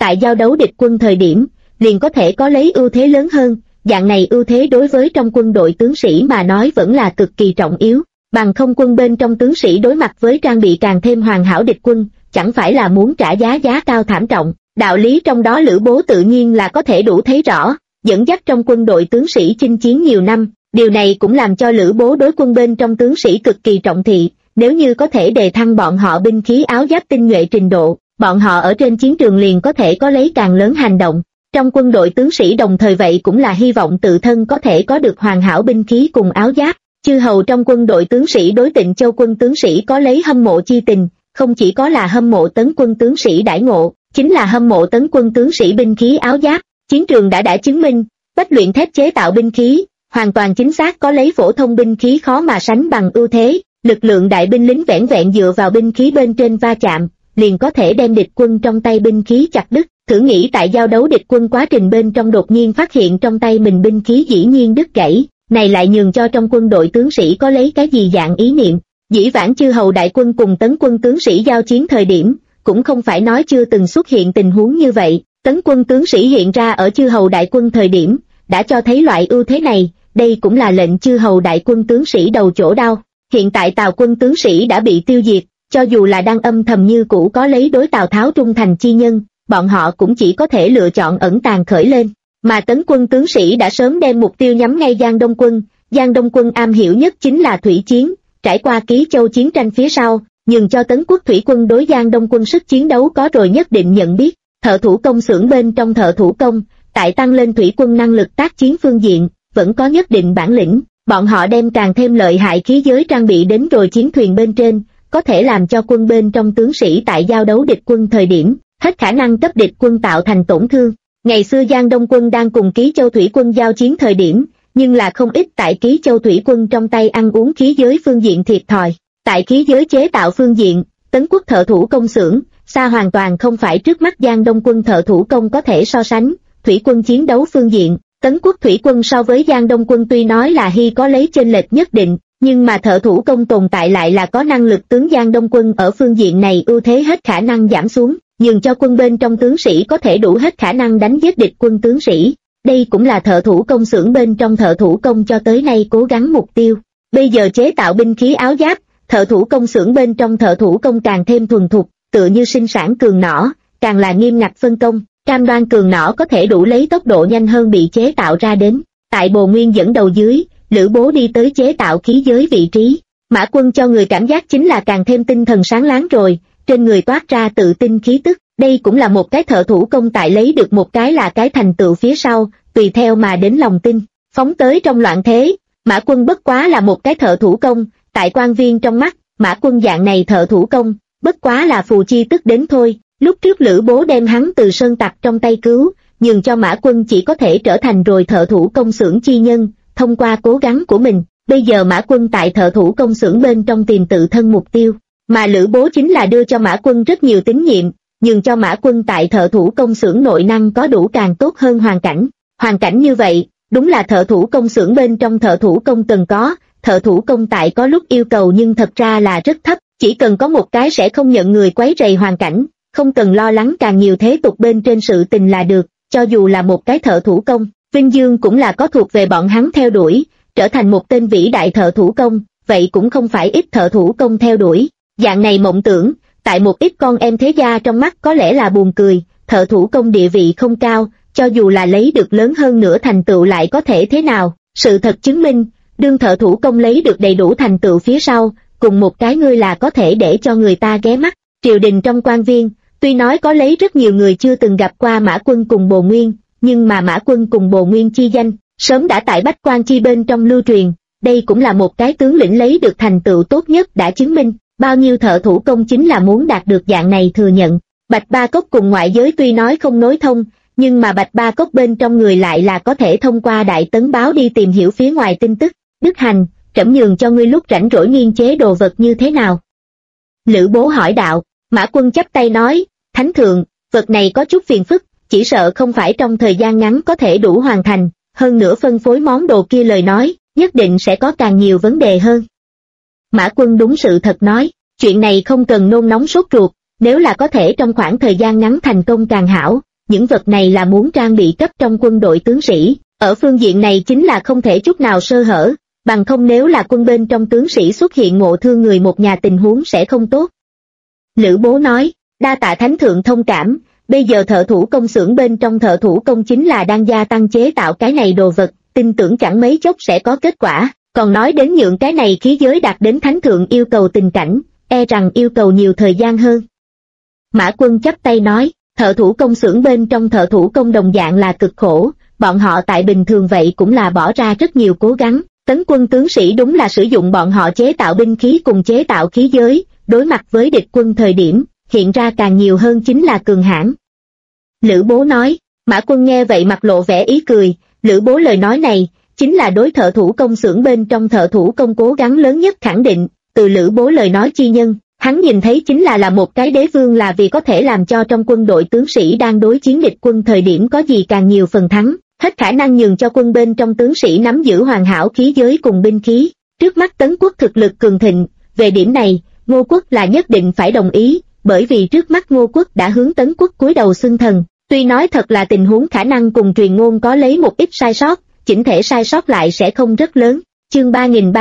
Speaker 1: tại giao đấu địch quân thời điểm, liền có thể có lấy ưu thế lớn hơn, dạng này ưu thế đối với trong quân đội tướng sĩ mà nói vẫn là cực kỳ trọng yếu, bằng không quân bên trong tướng sĩ đối mặt với trang bị càng thêm hoàn hảo địch quân, chẳng phải là muốn trả giá cao thảm trọng. Đạo lý trong đó Lữ Bố tự nhiên là có thể đủ thấy rõ, dẫn dắt trong quân đội tướng sĩ chinh chiến nhiều năm, điều này cũng làm cho Lữ Bố đối quân bên trong tướng sĩ cực kỳ trọng thị, nếu như có thể đề thăng bọn họ binh khí áo giáp tinh nhuệ trình độ, bọn họ ở trên chiến trường liền có thể có lấy càng lớn hành động. Trong quân đội tướng sĩ đồng thời vậy cũng là hy vọng tự thân có thể có được hoàn hảo binh khí cùng áo giáp. Chư hầu trong quân đội tướng sĩ đối Tịnh Châu quân tướng sĩ có lấy hâm mộ chi tình, không chỉ có là hâm mộ Tấn quân tướng sĩ đãi ngộ, chính là hâm mộ Tấn quân tướng sĩ binh khí áo giáp. Chiến trường đã chứng minh, bách luyện thép chế tạo binh khí, hoàn toàn chính xác có lấy phổ thông binh khí khó mà sánh bằng ưu thế, lực lượng đại binh lính vẻn vẹn dựa vào binh khí bên trên va chạm, liền có thể đem địch quân trong tay binh khí chặt đứt. Thử nghĩ tại giao đấu địch quân quá trình bên trong đột nhiên phát hiện trong tay mình binh khí dĩ nhiên đứt gãy, này lại nhường cho trong quân đội tướng sĩ có lấy cái gì dạng ý niệm. Dĩ vãng chư hầu đại quân cùng Tấn quân tướng sĩ giao chiến thời điểm, cũng không phải nói chưa từng xuất hiện tình huống như vậy, Tấn quân tướng sĩ hiện ra ở chư hầu đại quân thời điểm, đã cho thấy loại ưu thế này, đây cũng là lệnh chư hầu đại quân tướng sĩ đầu chỗ đau. Hiện tại Tào quân tướng sĩ đã bị tiêu diệt, cho dù là đang âm thầm như cũ có lấy đối Tào Tháo trung thành chi nhân, bọn họ cũng chỉ có thể lựa chọn ẩn tàng khởi lên. Mà Tấn quân tướng sĩ đã sớm đem mục tiêu nhắm ngay Giang Đông quân, Giang Đông quân am hiểu nhất chính là thủy chiến, trải qua Ký Châu chiến tranh phía sau, nhường cho Tấn quốc thủy quân đối Giang Đông quân sức chiến đấu có rồi nhất định nhận biết. Thợ thủ công xưởng bên trong thợ thủ công, tại tăng lên thủy quân năng lực tác chiến phương diện, vẫn có nhất định bản lĩnh, bọn họ đem càng thêm lợi hại khí giới trang bị đến rồi chiến thuyền bên trên, có thể làm cho quân bên trong tướng sĩ tại giao đấu địch quân thời điểm, hết khả năng cấp địch quân tạo thành tổn thương. Ngày xưa Giang Đông quân đang cùng Ký Châu thủy quân giao chiến thời điểm, nhưng là không ít tại Ký Châu thủy quân trong tay ăn uống khí giới phương diện thiệt thòi. Tại khí giới chế tạo phương diện, Tấn quốc thợ thủ công xưởng, xa hoàn toàn không phải trước mắt Giang Đông quân thợ thủ công có thể so sánh. Thủy quân chiến đấu phương diện, Tấn quốc thủy quân so với Giang Đông quân tuy nói là hy có lấy chênh lệch nhất định, nhưng mà thợ thủ công tồn tại lại là có năng lực tướng Giang Đông quân ở phương diện này ưu thế hết khả năng giảm xuống, nhường cho quân bên trong tướng sĩ có thể đủ hết khả năng đánh giết địch quân tướng sĩ. Đây cũng là thợ thủ công xưởng bên trong thợ thủ công cho tới nay cố gắng mục tiêu. Bây giờ chế tạo binh khí áo giáp, thợ thủ công xưởng bên trong thợ thủ công càng thêm thuần thục, tựa như sinh sản cường nỏ, càng là nghiêm ngặt phân công, cam đoan cường nỏ có thể đủ lấy tốc độ nhanh hơn bị chế tạo ra đến. Tại Bồ Nguyên dẫn đầu dưới, Lữ Bố đi tới chế tạo khí giới vị trí. Mã Quân cho người cảm giác chính là càng thêm tinh thần sáng láng rồi, trên người toát ra tự tin khí tức. Đây cũng là một cái thợ thủ công tại lấy được một cái là cái thành tựu phía sau, tùy theo mà đến lòng tin. Phóng tới trong loạn thế, Mã Quân bất quá là một cái thợ thủ công, tại quan viên trong mắt, Mã Quân dạng này thợ thủ công, bất quá là phù chi tức đến thôi. Lúc trước Lữ Bố đem hắn từ sơn tặc trong tay cứu, nhường cho Mã Quân chỉ có thể trở thành rồi thợ thủ công xưởng chi nhân, thông qua cố gắng của mình. Bây giờ Mã Quân tại thợ thủ công xưởng bên trong tìm tự thân mục tiêu, mà Lữ Bố chính là đưa cho Mã Quân rất nhiều tín nhiệm, nhường cho Mã Quân tại thợ thủ công xưởng nội năng có đủ càng tốt hơn hoàn cảnh. Hoàn cảnh như vậy, đúng là thợ thủ công xưởng bên trong thợ thủ công cần có. Thợ thủ công tại có lúc yêu cầu nhưng thật ra là rất thấp, chỉ cần có một cái sẽ không nhận người quấy rầy hoàn cảnh, không cần lo lắng càng nhiều thế tục bên trên sự tình là được. Cho dù là một cái thợ thủ công, vinh dương cũng là có thuộc về bọn hắn theo đuổi, trở thành một tên vĩ đại thợ thủ công, vậy cũng không phải ít thợ thủ công theo đuổi. Dạng này mộng tưởng, tại một ít con em thế gia trong mắt có lẽ là buồn cười, thợ thủ công địa vị không cao, cho dù là lấy được lớn hơn nữa thành tựu lại có thể thế nào. Sự thật chứng minh, đương thợ thủ công lấy được đầy đủ thành tựu phía sau, cùng một cái ngươi là có thể để cho người ta ghé mắt. Triều đình trong quan viên, tuy nói có lấy rất nhiều người chưa từng gặp qua Mã Quân cùng Bồ Nguyên, nhưng mà Mã Quân cùng Bồ Nguyên chi danh, sớm đã tại bách quan chi bên trong lưu truyền. Đây cũng là một cái tướng lĩnh lấy được thành tựu tốt nhất đã chứng minh, bao nhiêu thợ thủ công chính là muốn đạt được dạng này thừa nhận. Bạch Ba Cốc cùng ngoại giới tuy nói không nối thông, nhưng mà Bạch Ba Cốc bên trong người lại là có thể thông qua Đại Tấn Báo đi tìm hiểu phía ngoài tin tức. Đức Hành, trẫm nhường cho ngươi lúc rảnh rỗi nghiên chế đồ vật như thế nào? Lữ Bố hỏi đạo. Mã Quân chắp tay nói, Thánh thượng, vật này có chút phiền phức, chỉ sợ không phải trong thời gian ngắn có thể đủ hoàn thành, hơn nữa phân phối món đồ kia lời nói, nhất định sẽ có càng nhiều vấn đề hơn. Mã Quân đúng sự thật nói, chuyện này không cần nôn nóng sốt ruột, nếu là có thể trong khoảng thời gian ngắn thành công càng hảo, những vật này là muốn trang bị cấp trong quân đội tướng sĩ, ở phương diện này chính là không thể chút nào sơ hở, bằng không nếu là quân bên trong tướng sĩ xuất hiện ngộ thương người một nhà tình huống sẽ không tốt. Lữ Bố nói, đa tạ thánh thượng thông cảm, bây giờ thợ thủ công xưởng bên trong thợ thủ công chính là đang gia tăng chế tạo cái này đồ vật, tin tưởng chẳng mấy chốc sẽ có kết quả, còn nói đến nhượng cái này khí giới đạt đến thánh thượng yêu cầu tình cảnh, e rằng yêu cầu nhiều thời gian hơn. Mã Quân chắp tay nói, thợ thủ công xưởng bên trong thợ thủ công đồng dạng là cực khổ, bọn họ tại bình thường vậy cũng là bỏ ra rất nhiều cố gắng, tấn quân tướng sĩ đúng là sử dụng bọn họ chế tạo binh khí cùng chế tạo khí giới, đối mặt với địch quân thời điểm, hiện ra càng nhiều hơn chính là cường hãn. Lữ Bố nói, Mã Quân nghe vậy mặt lộ vẻ ý cười, Lữ Bố lời nói này, chính là đối thợ thủ công xưởng bên trong thợ thủ công cố gắng lớn nhất khẳng định, từ Lữ Bố lời nói chi nhân, hắn nhìn thấy chính là một cái đế vương là vì có thể làm cho trong quân đội tướng sĩ đang đối chiến địch quân thời điểm có gì càng nhiều phần thắng, hết khả năng nhường cho quân bên trong tướng sĩ nắm giữ hoàn hảo khí giới cùng binh khí. Trước mắt Tấn quốc thực lực cường thịnh, về điểm này, Ngô quốc là nhất định phải đồng ý, bởi vì trước mắt Ngô quốc đã hướng Tấn quốc cúi đầu xưng thần, tuy nói thật là tình huống khả năng cùng truyền ngôn có lấy một ít sai sót, chỉnh thể sai sót lại sẽ không rất lớn. Chương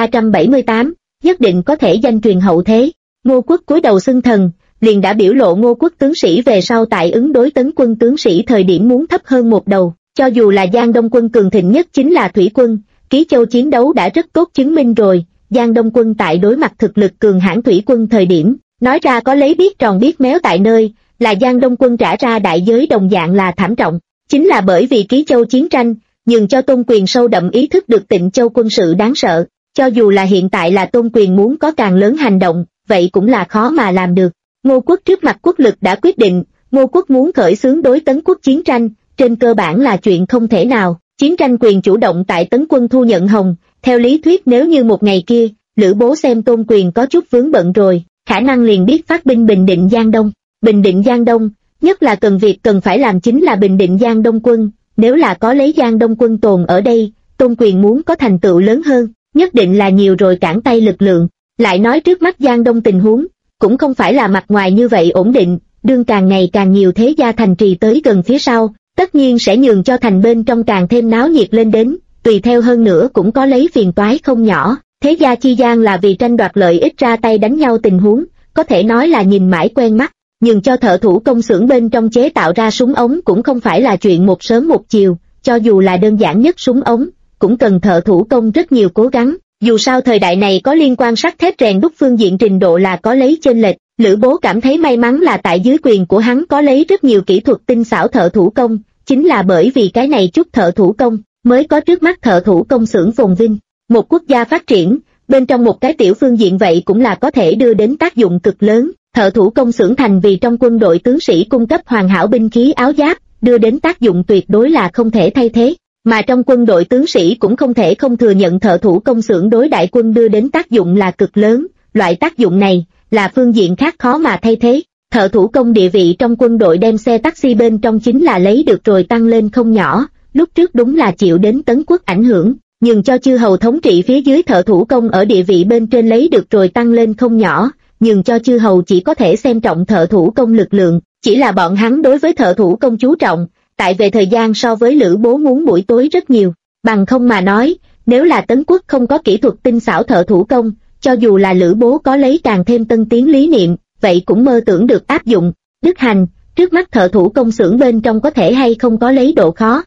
Speaker 1: 3378, nhất định có thể danh truyền hậu thế. Ngô quốc cúi đầu xưng thần, liền đã biểu lộ Ngô quốc tướng sĩ về sau tại ứng đối Tấn quân tướng sĩ thời điểm muốn thấp hơn một đầu, cho dù là Giang Đông quân cường thịnh nhất chính là thủy quân, Ký Châu chiến đấu đã rất tốt chứng minh rồi, Giang Đông quân tại đối mặt thực lực cường hãn thủy quân thời điểm, nói ra có lấy biết tròn biết méo tại nơi, là Giang Đông quân trả ra đại giới đồng dạng là thảm trọng, chính là bởi vì Ký Châu chiến tranh, nhường cho Tôn Quyền sâu đậm ý thức được Tịnh Châu quân sự đáng sợ, cho dù là hiện tại là Tôn Quyền muốn có càng lớn hành động, vậy cũng là khó mà làm được. Ngô quốc trước mặt quốc lực đã quyết định, Ngô quốc muốn khởi xướng đối Tấn quốc chiến tranh, trên cơ bản là chuyện không thể nào, chiến tranh quyền chủ động tại Tấn quân thu nhận hồng, theo lý thuyết nếu như một ngày kia, Lữ Bố xem Tôn Quyền có chút vướng bận rồi, khả năng liền biết phát binh bình định Giang Đông. Bình định Giang Đông, nhất là việc cần phải làm chính là bình định Giang Đông quân, nếu là có lấy Giang Đông quân tồn ở đây, Tôn Quyền muốn có thành tựu lớn hơn, nhất định là nhiều rồi cản tay lực lượng. Lại nói trước mắt Giang Đông tình huống, cũng không phải là mặt ngoài như vậy ổn định, đương càng ngày càng nhiều thế gia thành trì tới gần phía sau, tất nhiên sẽ nhường cho thành bên trong càng thêm náo nhiệt lên đến, tùy theo hơn nữa cũng có lấy phiền toái không nhỏ, thế gia chi gian là vì tranh đoạt lợi ích ra tay đánh nhau tình huống, có thể nói là nhìn mãi quen mắt, nhưng cho thợ thủ công xưởng bên trong chế tạo ra súng ống cũng không phải là chuyện một sớm một chiều, cho dù là đơn giản nhất súng ống, cũng cần thợ thủ công rất nhiều cố gắng. Dù sao thời đại này có liên quan sắt thép rèn đúc phương diện trình độ là có lấy chênh lệch, Lữ Bố cảm thấy may mắn là tại dưới quyền của hắn có lấy rất nhiều kỹ thuật tinh xảo thợ thủ công, chính là bởi vì cái này chút thợ thủ công, mới có trước mắt thợ thủ công xưởng phồn vinh. Một quốc gia phát triển, bên trong một cái tiểu phương diện vậy cũng là có thể đưa đến tác dụng cực lớn, thợ thủ công xưởng thành vì trong quân đội tướng sĩ cung cấp hoàn hảo binh khí áo giáp, đưa đến tác dụng tuyệt đối là không thể thay thế. Mà trong quân đội tướng sĩ cũng không thể không thừa nhận thợ thủ công xưởng đối đại quân đưa đến tác dụng là cực lớn, loại tác dụng này là phương diện khác khó mà thay thế. Thợ thủ công địa vị trong quân đội đem xe taxi bên trong chính là lấy được rồi tăng lên không nhỏ, lúc trước đúng là chịu đến Tấn quốc ảnh hưởng, nhưng cho chư hầu thống trị phía dưới thợ thủ công ở địa vị bên trên lấy được rồi tăng lên không nhỏ, nhưng cho chư hầu chỉ có thể xem trọng thợ thủ công lực lượng, chỉ là bọn hắn đối với thợ thủ công chú trọng, tại về thời gian so với Lữ Bố muốn buổi tối rất nhiều, bằng không mà nói, nếu là Tấn quốc không có kỹ thuật tinh xảo thợ thủ công, cho dù là Lữ Bố có lấy càng thêm tân tiến lý niệm, vậy cũng mơ tưởng được áp dụng. Đức Hành, trước mắt thợ thủ công xưởng bên trong có thể hay không có lấy độ khó?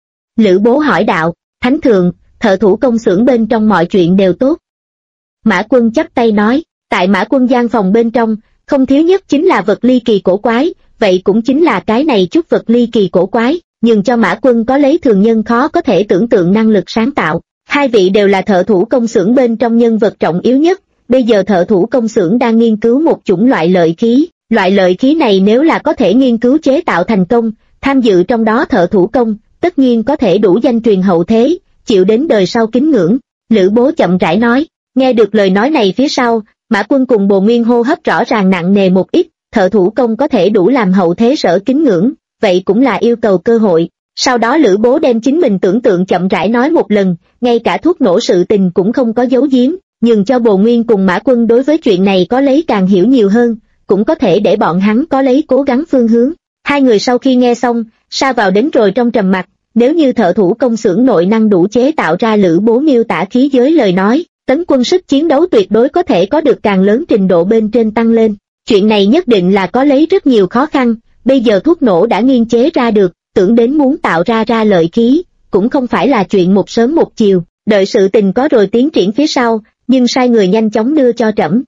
Speaker 1: Lữ Bố hỏi đạo, Thánh thượng, thợ thủ công xưởng bên trong mọi chuyện đều tốt. Mã Quân chắp tay nói, tại Mã Quân gian phòng bên trong, không thiếu nhất chính là vật ly kỳ cổ quái, vậy cũng chính là cái này chút vật ly kỳ cổ quái, nhưng cho Mã Quân có lấy thường nhân khó có thể tưởng tượng năng lực sáng tạo. Hai vị đều là thợ thủ công xưởng bên trong nhân vật trọng yếu nhất, bây giờ thợ thủ công xưởng đang nghiên cứu một chủng loại lợi khí, loại lợi khí này nếu là có thể nghiên cứu chế tạo thành công, tham dự trong đó thợ thủ công, tất nhiên có thể đủ danh truyền hậu thế, chịu đến đời sau kính ngưỡng. Lữ Bố chậm rãi nói, nghe được lời nói này phía sau, Mã Quân cùng Bồ Nguyên hô hấp rõ ràng nặng nề một ít, thợ thủ công có thể đủ làm hậu thế sở kính ngưỡng, vậy cũng là yêu cầu cơ hội. Sau đó Lữ Bố đem chính mình tưởng tượng chậm rãi nói một lần, ngay cả thuốc nổ sự tình cũng không có giấu giếm, nhưng cho Bồ Nguyên cùng Mã Quân đối với chuyện này có lấy càng hiểu nhiều hơn, cũng có thể để bọn hắn có lấy cố gắng phương hướng. Hai người sau khi nghe xong, sa vào đến rồi trong trầm mặc. Nếu như thợ thủ công xưởng nội năng đủ chế tạo ra Lữ Bố miêu tả khí giới lời nói, Tấn Quân sức chiến đấu tuyệt đối có thể có được càng lớn trình độ bên trên tăng lên. Chuyện này nhất định là có lấy rất nhiều khó khăn, bây giờ thuốc nổ đã nghiên chế ra được, tưởng đến muốn tạo ra lợi khí, cũng không phải là chuyện một sớm một chiều, đợi sự tình có rồi tiến triển phía sau, nhưng sai người nhanh chóng đưa cho trẫm.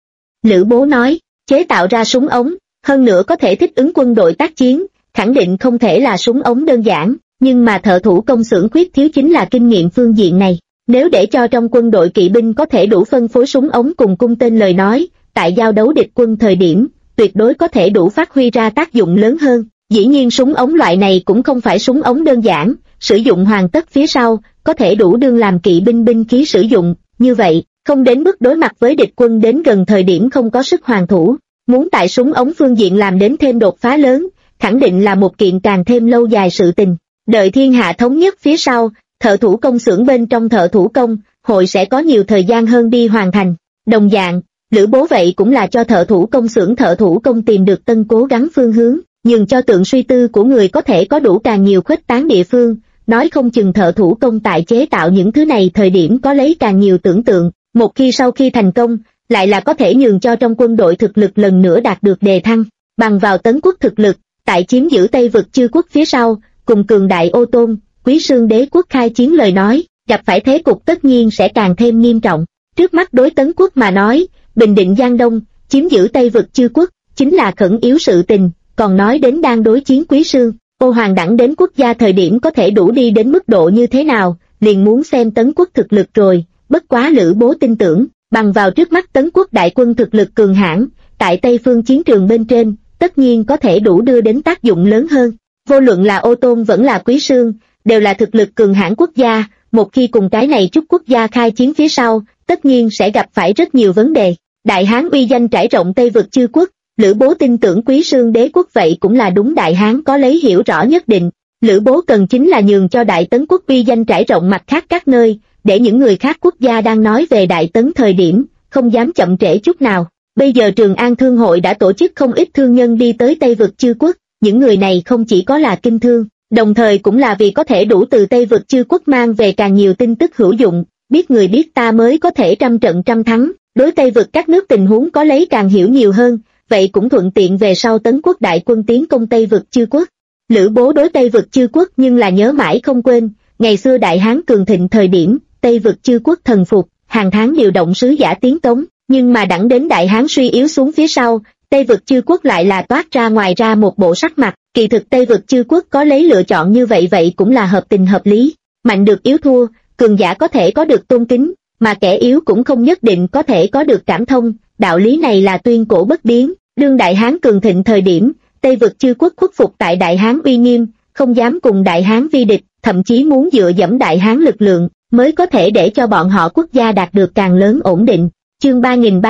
Speaker 1: Lữ Bố nói, chế tạo ra súng ống, hơn nữa có thể thích ứng quân đội tác chiến, khẳng định không thể là súng ống đơn giản, nhưng mà thợ thủ công xưởng khuyết thiếu chính là kinh nghiệm phương diện này. Nếu để cho trong quân đội kỵ binh có thể đủ phân phối súng ống cùng cung tên lời nói, tại giao đấu địch quân thời điểm, tuyệt đối có thể đủ phát huy ra tác dụng lớn hơn. Dĩ nhiên súng ống loại này cũng không phải súng ống đơn giản, sử dụng hoàn tất phía sau, có thể đủ đương làm kỵ binh binh khí sử dụng, như vậy, không đến mức đối mặt với địch quân đến gần thời điểm không có sức hoàn thủ. Muốn tại súng ống phương diện làm đến thêm đột phá lớn, khẳng định là một kiện càng thêm lâu dài sự tình. Đợi thiên hạ thống nhất phía sau, thợ thủ công xưởng bên trong thợ thủ công, hội sẽ có nhiều thời gian hơn đi hoàn thành. Đồng dạng, Lữ Bố vậy cũng là cho thợ thủ công xưởng thợ thủ công tìm được tân cố gắng phương hướng, nhường cho tượng suy tư của người có thể có đủ càng nhiều khuếch tán địa phương, nói không chừng thợ thủ công tại chế tạo những thứ này thời điểm có lấy càng nhiều tưởng tượng, một khi sau khi thành công, lại là có thể nhường cho trong quân đội thực lực lần nữa đạt được đề thăng, bằng vào Tấn Quốc thực lực, tại chiếm giữ Tây vực chư quốc phía sau, cùng cường đại Ô Tôn, Quý Sương đế quốc khai chiến lời nói, gặp phải thế cục tất nhiên sẽ càng thêm nghiêm trọng. Trước mắt đối Tấn Quốc mà nói, bình định Giang Đông, chiếm giữ Tây vực chư quốc, chính là khẩn yếu sự tình, còn nói đến đang đối chiến Quý Sương, Ô Hoàng đẳng đến quốc gia thời điểm có thể đủ đi đến mức độ như thế nào, liền muốn xem Tấn Quốc thực lực rồi, bất quá Lữ Bố tin tưởng, bằng vào trước mắt Tấn Quốc đại quân thực lực cường hãn, tại Tây phương chiến trường bên trên, tất nhiên có thể đủ đưa đến tác dụng lớn hơn. Vô luận là Ô Tôn vẫn là Quý Sương, đều là thực lực cường hãn quốc gia, một khi cùng cái này chút quốc gia khai chiến phía sau, tất nhiên sẽ gặp phải rất nhiều vấn đề. Đại Hán uy danh trải rộng Tây vực chư quốc, Lữ Bố tin tưởng Quý Sương đế quốc vậy cũng là đúng Đại Hán có lấy hiểu rõ nhất định. Lữ Bố cần chính là nhường cho Đại Tấn quốc uy danh trải rộng mặt khác các nơi, để những người khác quốc gia đang nói về Đại Tấn thời điểm, không dám chậm trễ chút nào. Bây giờ Trường An Thương hội đã tổ chức không ít thương nhân đi tới Tây vực chư quốc, những người này không chỉ có là kinh thương, đồng thời cũng là vì có thể đủ từ Tây vực chư quốc mang về càng nhiều tin tức hữu dụng, biết người biết ta mới có thể trăm trận trăm thắng, đối Tây vực các nước tình huống có lấy càng hiểu nhiều hơn, vậy cũng thuận tiện về sau Tấn quốc đại quân tiến công Tây vực chư quốc. Lữ Bố đối Tây vực chư quốc nhưng là nhớ mãi không quên, ngày xưa Đại Hán cường thịnh thời điểm, Tây vực chư quốc thần phục, hàng tháng điều động sứ giả tiến cống, nhưng mà đẳng đến Đại Hán suy yếu xuống phía sau, Tây vực chư quốc lại là toát ra ngoài ra một bộ sắc mặt, kỳ thực Tây vực chư quốc có lấy lựa chọn như vậy vậy cũng là hợp tình hợp lý, mạnh được yếu thua, cường giả có thể có được tôn kính, mà kẻ yếu cũng không nhất định có thể có được cảm thông, đạo lý này là tuyên cổ bất biến. Đương Đại Hán cường thịnh thời điểm, Tây vực chư quốc khuất phục tại Đại Hán uy nghiêm, không dám cùng Đại Hán vi địch, thậm chí muốn dựa dẫm Đại Hán lực lượng, mới có thể để cho bọn họ quốc gia đạt được càng lớn ổn định. Chương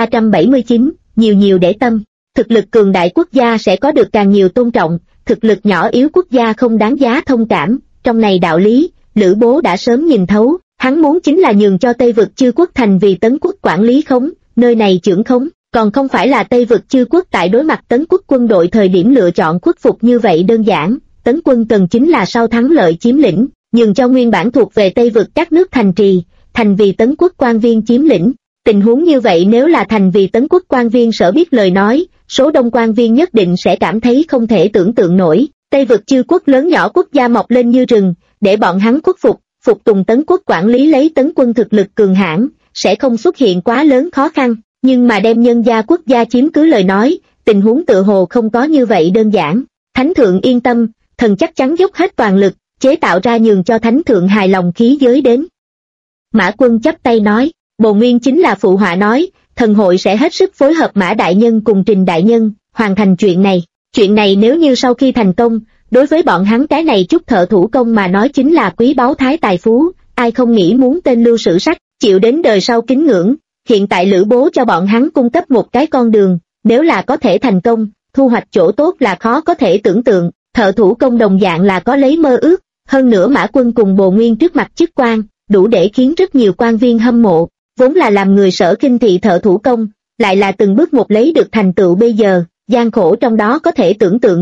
Speaker 1: 3379, nhiều để tâm. Thực lực cường đại quốc gia sẽ có được càng nhiều tôn trọng, thực lực nhỏ yếu quốc gia không đáng giá thông cảm, trong này đạo lý, Lữ Bố đã sớm nhìn thấu, hắn muốn chính là nhường cho Tây vực chư quốc thành vì Tấn quốc quản lý khống, nơi này trưởng khống, còn không phải là Tây vực chư quốc tại đối mặt Tấn quốc quân đội thời điểm lựa chọn khuất phục như vậy đơn giản, Tấn quân cần chính là sau thắng lợi chiếm lĩnh, nhường cho nguyên bản thuộc về Tây vực các nước thành trì, thành vì Tấn quốc quan viên chiếm lĩnh. Tình huống như vậy nếu là thành vì Tấn quốc quan viên sở biết lời nói, số đông quan viên nhất định sẽ cảm thấy không thể tưởng tượng nổi, Tây vực chư quốc lớn nhỏ quốc gia mọc lên như rừng, để bọn hắn khuất phục, phục tùng Tấn quốc quản lý lấy Tấn quân thực lực cường hãn, sẽ không xuất hiện quá lớn khó khăn, nhưng mà đem nhân gia quốc gia chiếm cứ lời nói, tình huống tự hồ không có như vậy đơn giản. Thánh thượng yên tâm, thần chắc chắn dốc hết toàn lực, chế tạo ra nhường cho thánh thượng hài lòng khí giới đến. Mã Quân chắp tay nói, Bồ Nguyên chính là phụ họa nói, thần hội sẽ hết sức phối hợp Mã đại nhân cùng Trình đại nhân, hoàn thành chuyện này. Chuyện này nếu như sau khi thành công, đối với bọn hắn cái này chút thợ thủ công mà nói chính là quý báu thái tài phú, ai không nghĩ muốn tên lưu sử sách, chịu đến đời sau kính ngưỡng. Hiện tại Lữ Bố cho bọn hắn cung cấp một cái con đường, nếu là có thể thành công, thu hoạch chỗ tốt là khó có thể tưởng tượng, thợ thủ công đồng dạng là có lấy mơ ước, hơn nữa Mã Quân cùng Bồ Nguyên trước mặt chức quan, đủ để khiến rất nhiều quan viên hâm mộ, vốn là làm người sở kinh thị thợ thủ công, lại là từng bước một lấy được thành tựu bây giờ, gian khổ trong đó có thể tưởng tượng được,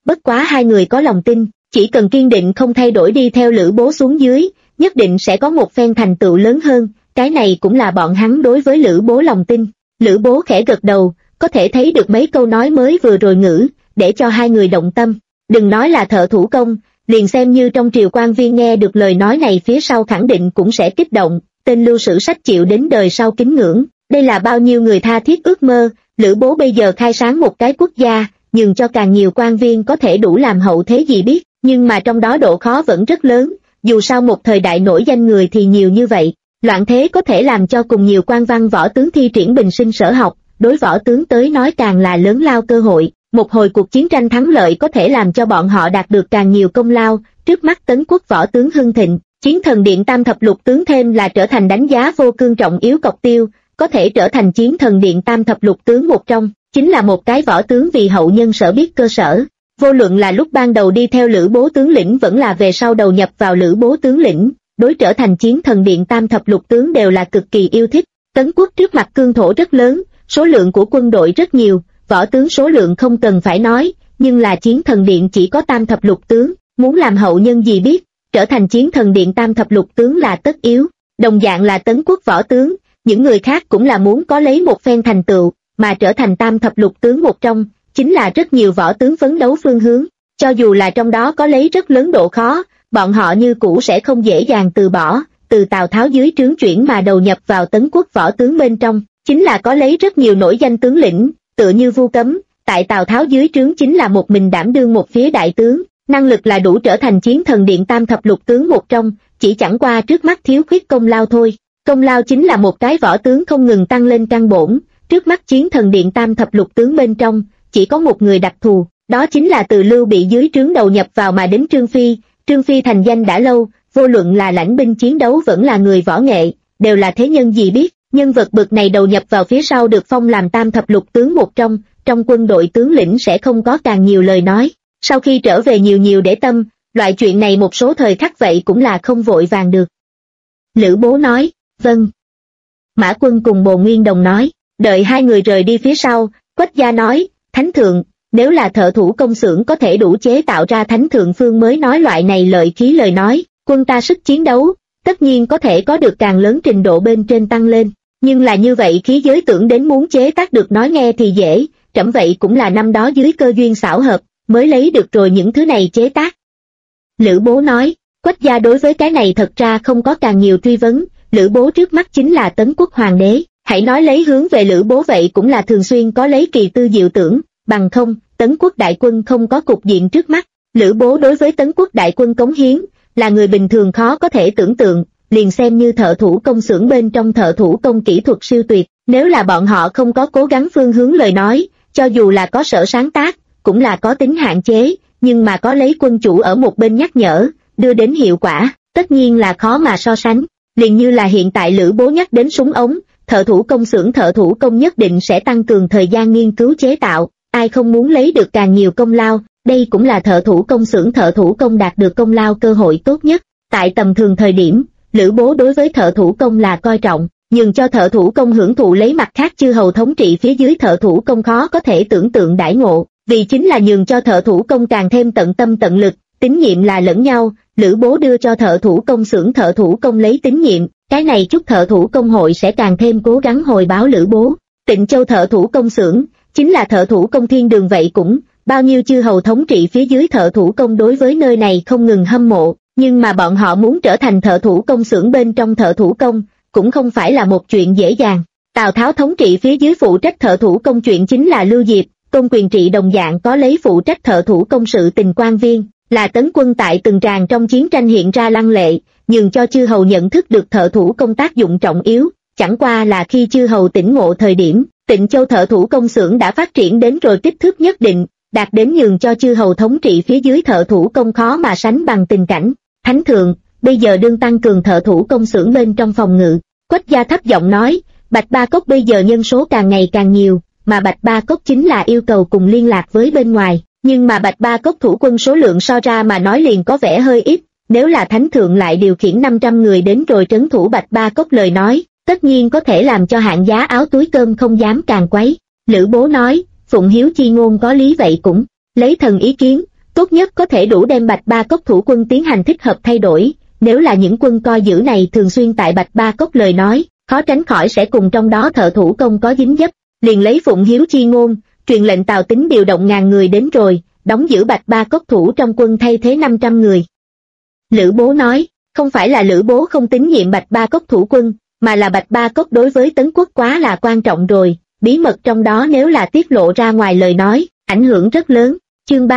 Speaker 1: bất quá hai người có lòng tin, chỉ cần kiên định không thay đổi đi theo Lữ Bố xuống dưới, nhất định sẽ có một phen thành tựu lớn hơn, cái này cũng là bọn hắn đối với Lữ Bố lòng tin. Lữ Bố khẽ gật đầu, có thể thấy được mấy câu nói mới vừa rồi ngữ, để cho hai người động tâm. Đừng nói là thợ thủ công, liền xem như trong triều quan viên nghe được lời nói này phía sau khẳng định cũng sẽ kích động, tên lưu sử sách chịu đến đời sau kính ngưỡng, đây là bao nhiêu người tha thiết ước mơ. Lữ Bố bây giờ khai sáng một cái quốc gia, nhường cho càng nhiều quan viên có thể đủ làm hậu thế gì biết, nhưng mà trong đó độ khó vẫn rất lớn, dù sao một thời đại nổi danh người thì nhiều như vậy, loạn thế có thể làm cho cùng nhiều quan văn võ tướng thi triển bình sinh sở học, đối võ tướng tới nói càng là lớn lao cơ hội, một hồi cuộc chiến tranh thắng lợi có thể làm cho bọn họ đạt được càng nhiều công lao. Trước mắt Tấn quốc võ tướng hưng thịnh, Chiến Thần Điện Tam Thập Lục tướng thêm là trở thành đánh giá vô cương trọng yếu cọc tiêu, có thể trở thành Chiến Thần Điện Tam Thập Lục tướng một trong, chính là một cái võ tướng vì hậu nhân sở biết cơ sở. Vô luận là lúc ban đầu đi theo Lữ Bố tướng lĩnh vẫn là về sau đầu nhập vào Lữ Bố tướng lĩnh, đối trở thành Chiến Thần Điện Tam Thập Lục tướng đều là cực kỳ yêu thích. Tấn quốc trước mặt cương thổ rất lớn, số lượng của quân đội rất nhiều, võ tướng số lượng không cần phải nói, nhưng là Chiến Thần Điện chỉ có Tam Thập Lục tướng, muốn làm hậu nhân gì biết, trở thành Chiến Thần Điện Tam Thập Lục tướng là tất yếu. Đồng dạng là Tấn quốc võ tướng, những người khác cũng là muốn có lấy một phen thành tựu, mà trở thành Tam Thập Lục tướng một trong, chính là rất nhiều võ tướng phấn đấu phương hướng. Cho dù là trong đó có lấy rất lớn độ khó, bọn họ như cũ sẽ không dễ dàng từ bỏ, từ Tào Tháo dưới trướng chuyển mà đầu nhập vào Tấn quốc võ tướng bên trong, chính là có lấy rất nhiều nổi danh tướng lĩnh, tựa như Vu Cấm, tại Tào Tháo dưới trướng chính là một mình đảm đương một phía đại tướng, năng lực là đủ trở thành Chiến Thần Điện Tam Thập Lục tướng một trong, chỉ chẳng qua trước mắt thiếu khuyết công lao thôi. Công lao chính là một cái võ tướng không ngừng tăng lên căn bổn, trước mắt Chiến Thần Điện Tam Thập Lục tướng bên trong, chỉ có một người đặc thù, đó chính là từ Lưu Bị dưới trướng đầu nhập vào mà đến Trương Phi. Trương Phi thành danh đã lâu, vô luận là lãnh binh chiến đấu vẫn là người võ nghệ, đều là thế nhân gì biết, nhân vật bậc này đầu nhập vào phía sau được phong làm Tam Thập Lục tướng một trong quân đội tướng lĩnh sẽ không có càng nhiều lời nói. Sau khi trở về nhiều để tâm, loại chuyện này một số thời khắc vậy cũng là không vội vàng được. Lữ Bố nói, vâng. Mã Quân cùng Bồ Nguyên Đồng nói, đợi hai người rời đi phía sau, Quách Gia nói, Thánh Thượng, nếu là thợ thủ công xưởng có thể đủ chế tạo ra Thánh Thượng Phương mới nói loại này lợi khí lời nói, quân ta sức chiến đấu, tất nhiên có thể có được càng lớn trình độ bên trên tăng lên, nhưng là như vậy khí giới tưởng đến muốn chế tác được nói nghe thì dễ, trẫm vậy cũng là năm đó dưới cơ duyên xảo hợp, mới lấy được rồi những thứ này chế tác. Lữ Bố nói, Quách Gia đối với cái này thật ra không có càng nhiều truy vấn, Lữ Bố trước mắt chính là Tấn quốc hoàng đế, hãy nói lấy hướng về Lữ Bố vậy cũng là thường xuyên có lấy kỳ tư diệu tưởng, bằng không, Tấn quốc đại quân không có cục diện trước mắt. Lữ Bố đối với Tấn quốc đại quân cống hiến, là người bình thường khó có thể tưởng tượng, liền xem như thợ thủ công xưởng bên trong thợ thủ công kỹ thuật siêu tuyệt, nếu là bọn họ không có cố gắng phương hướng lời nói, cho dù là có sở sáng tác, cũng là có tính hạn chế, nhưng mà có lấy quân chủ ở một bên nhắc nhở, đưa đến hiệu quả, tất nhiên là khó mà so sánh. Liền như là hiện tại Lữ Bố nhắc đến súng ống, thợ thủ công xưởng thợ thủ công nhất định sẽ tăng cường thời gian nghiên cứu chế tạo, ai không muốn lấy được càng nhiều công lao, đây cũng là thợ thủ công xưởng thợ thủ công đạt được công lao cơ hội tốt nhất. Tại tầm thường thời điểm, Lữ Bố đối với thợ thủ công là coi trọng, nhường cho thợ thủ công hưởng thụ lấy mặt khác chư hầu thống trị phía dưới thợ thủ công khó có thể tưởng tượng đãi ngộ, vì chính là nhường cho thợ thủ công càng thêm tận tâm tận lực, tín nhiệm là lẫn nhau. Lữ Bố đưa cho thợ thủ công xưởng thợ thủ công lấy tín nhiệm, cái này chúc thợ thủ công hội sẽ càng thêm cố gắng hồi báo Lữ Bố. Tịnh Châu thợ thủ công xưởng chính là thợ thủ công thiên đường vậy cũng, bao nhiêu chư hầu thống trị phía dưới thợ thủ công đối với nơi này không ngừng hâm mộ, nhưng mà bọn họ muốn trở thành thợ thủ công xưởng bên trong thợ thủ công, cũng không phải là một chuyện dễ dàng. Tào Tháo thống trị phía dưới phụ trách thợ thủ công chuyện chính là Lưu Diệp, Công Quyền Trị đồng dạng có lấy phụ trách thợ thủ công sự tình quan viên, là tấn quân tại từng tràng trong chiến tranh hiện ra lăng lệ, nhường cho chư hầu nhận thức được thợ thủ công tác dụng trọng yếu, chẳng qua là khi chư hầu tỉnh ngộ thời điểm, Tịnh Châu thợ thủ công xưởng đã phát triển đến rồi kích thước nhất định, đạt đến nhường cho chư hầu thống trị phía dưới thợ thủ công khó mà sánh bằng tình cảnh. Thánh Thượng, bây giờ đương tăng cường thợ thủ công xưởng bên trong phòng ngự. Quách Gia thấp giọng nói, Bạch Ba Cốc bây giờ nhân số càng ngày càng nhiều, mà Bạch Ba Cốc chính là yêu cầu cùng liên lạc với bên ngoài, nhưng mà Bạch Ba Cốc thủ quân số lượng so ra mà nói liền có vẻ hơi ít, nếu là Thánh Thượng lại điều khiển 500 người đến rồi trấn thủ Bạch Ba Cốc lời nói, tất nhiên có thể làm cho hạng giá áo túi cơm không dám càng quấy. Lữ Bố nói, Phụng Hiếu chi ngôn có lý vậy cũng, lấy thần ý kiến, tốt nhất có thể đủ đem Bạch Ba Cốc thủ quân tiến hành thích hợp thay đổi, nếu là những quân coi giữ này thường xuyên tại Bạch Ba Cốc lời nói, khó tránh khỏi sẽ cùng trong đó thợ thủ công có dính dấp, liền lấy Phụng Hiếu chi ngôn, truyền lệnh Tào Tín điều động 1000 người đến rồi, đóng giữ Bạch Ba Cốc thủ trong quân thay thế 500 người. Lữ Bố nói, không phải là Lữ Bố không tín nhiệm Bạch Ba Cốc thủ quân, mà là Bạch Ba Cốc đối với Tấn Quốc quá là quan trọng rồi, bí mật trong đó nếu là tiết lộ ra ngoài lời nói, ảnh hưởng rất lớn. Chương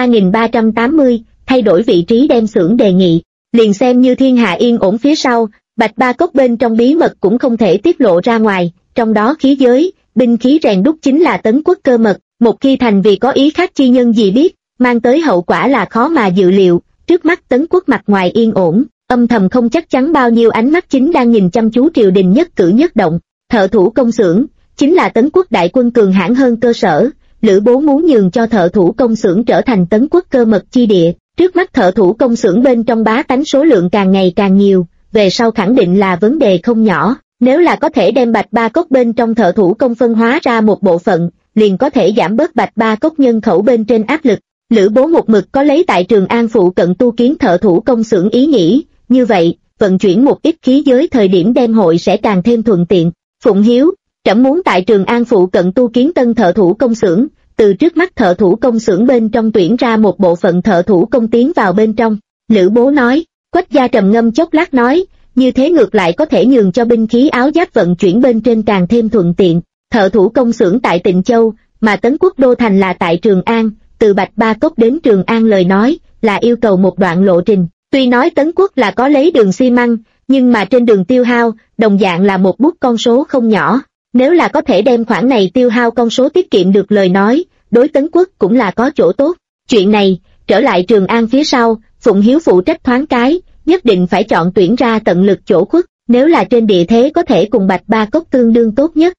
Speaker 1: 3380, thay đổi vị trí đem xưởng đề nghị, liền xem như thiên hạ yên ổn phía sau, Bạch Ba Cốc bên trong bí mật cũng không thể tiết lộ ra ngoài, trong đó khí giới, binh khí rèn đúc chính là Tấn Quốc cơ mật, một khi thành vì có ý khác chi nhân gì biết, mang tới hậu quả là khó mà dự liệu. Trước mắt Tấn Quốc mặt ngoài yên ổn, âm thầm không chắc chắn bao nhiêu ánh mắt chính đang nhìn chăm chú triều đình nhất cử nhất động. Thợ thủ công xưởng chính là Tấn Quốc đại quân cường hãn hơn cơ sở. Lữ Bố muốn nhường cho thợ thủ công xưởng trở thành Tấn Quốc cơ mật chi địa. Trước mắt thợ thủ công xưởng bên trong bá tánh số lượng càng ngày càng nhiều, về sau khẳng định là vấn đề không nhỏ. Nếu là có thể đem Bạch Ba Cốc bên trong thợ thủ công phân hóa ra một bộ phận, liền có thể giảm bớt Bạch Ba Cốc nhân khẩu bên trên áp lực. Lữ Bố một mực có lấy tại Trường An phụ cận tu kiến thợ thủ công xưởng ý nghĩ, như vậy, vận chuyển một ít khí giới thời điểm đem hội sẽ càng thêm thuận tiện. Phụng Hiếu, trẫm muốn tại Trường An phụ cận tu kiến tân thợ thủ công xưởng, từ trước mắt thợ thủ công xưởng bên trong tuyển ra một bộ phận thợ thủ công tiến vào bên trong. Lữ Bố nói, Quách Gia trầm ngâm chốc lát nói, như thế ngược lại có thể nhường cho binh khí áo giáp vận chuyển bên trên càng thêm thuận tiện. Thợ thủ công xưởng tại Tịnh Châu, mà Tấn Quốc đô thành là tại Trường An, từ Bạch Ba Cốc đến Trường An lời nói, là yêu cầu một đoạn lộ trình. Tuy nói Tấn Quốc là có lấy đường xi măng, nhưng mà trên đường tiêu hao, đồng dạng là một bút con số không nhỏ. Nếu là có thể đem khoản này tiêu hao con số tiết kiệm được lời nói, đối Tấn Quốc cũng là có chỗ tốt. Chuyện này, trở lại Trường An phía sau, Phụng Hiếu phụ trách thoáng cái, nhất định phải chọn tuyển ra tận lực chỗ khuất, nếu là trên địa thế có thể cùng Bạch Ba Cốc tương đương tốt nhất.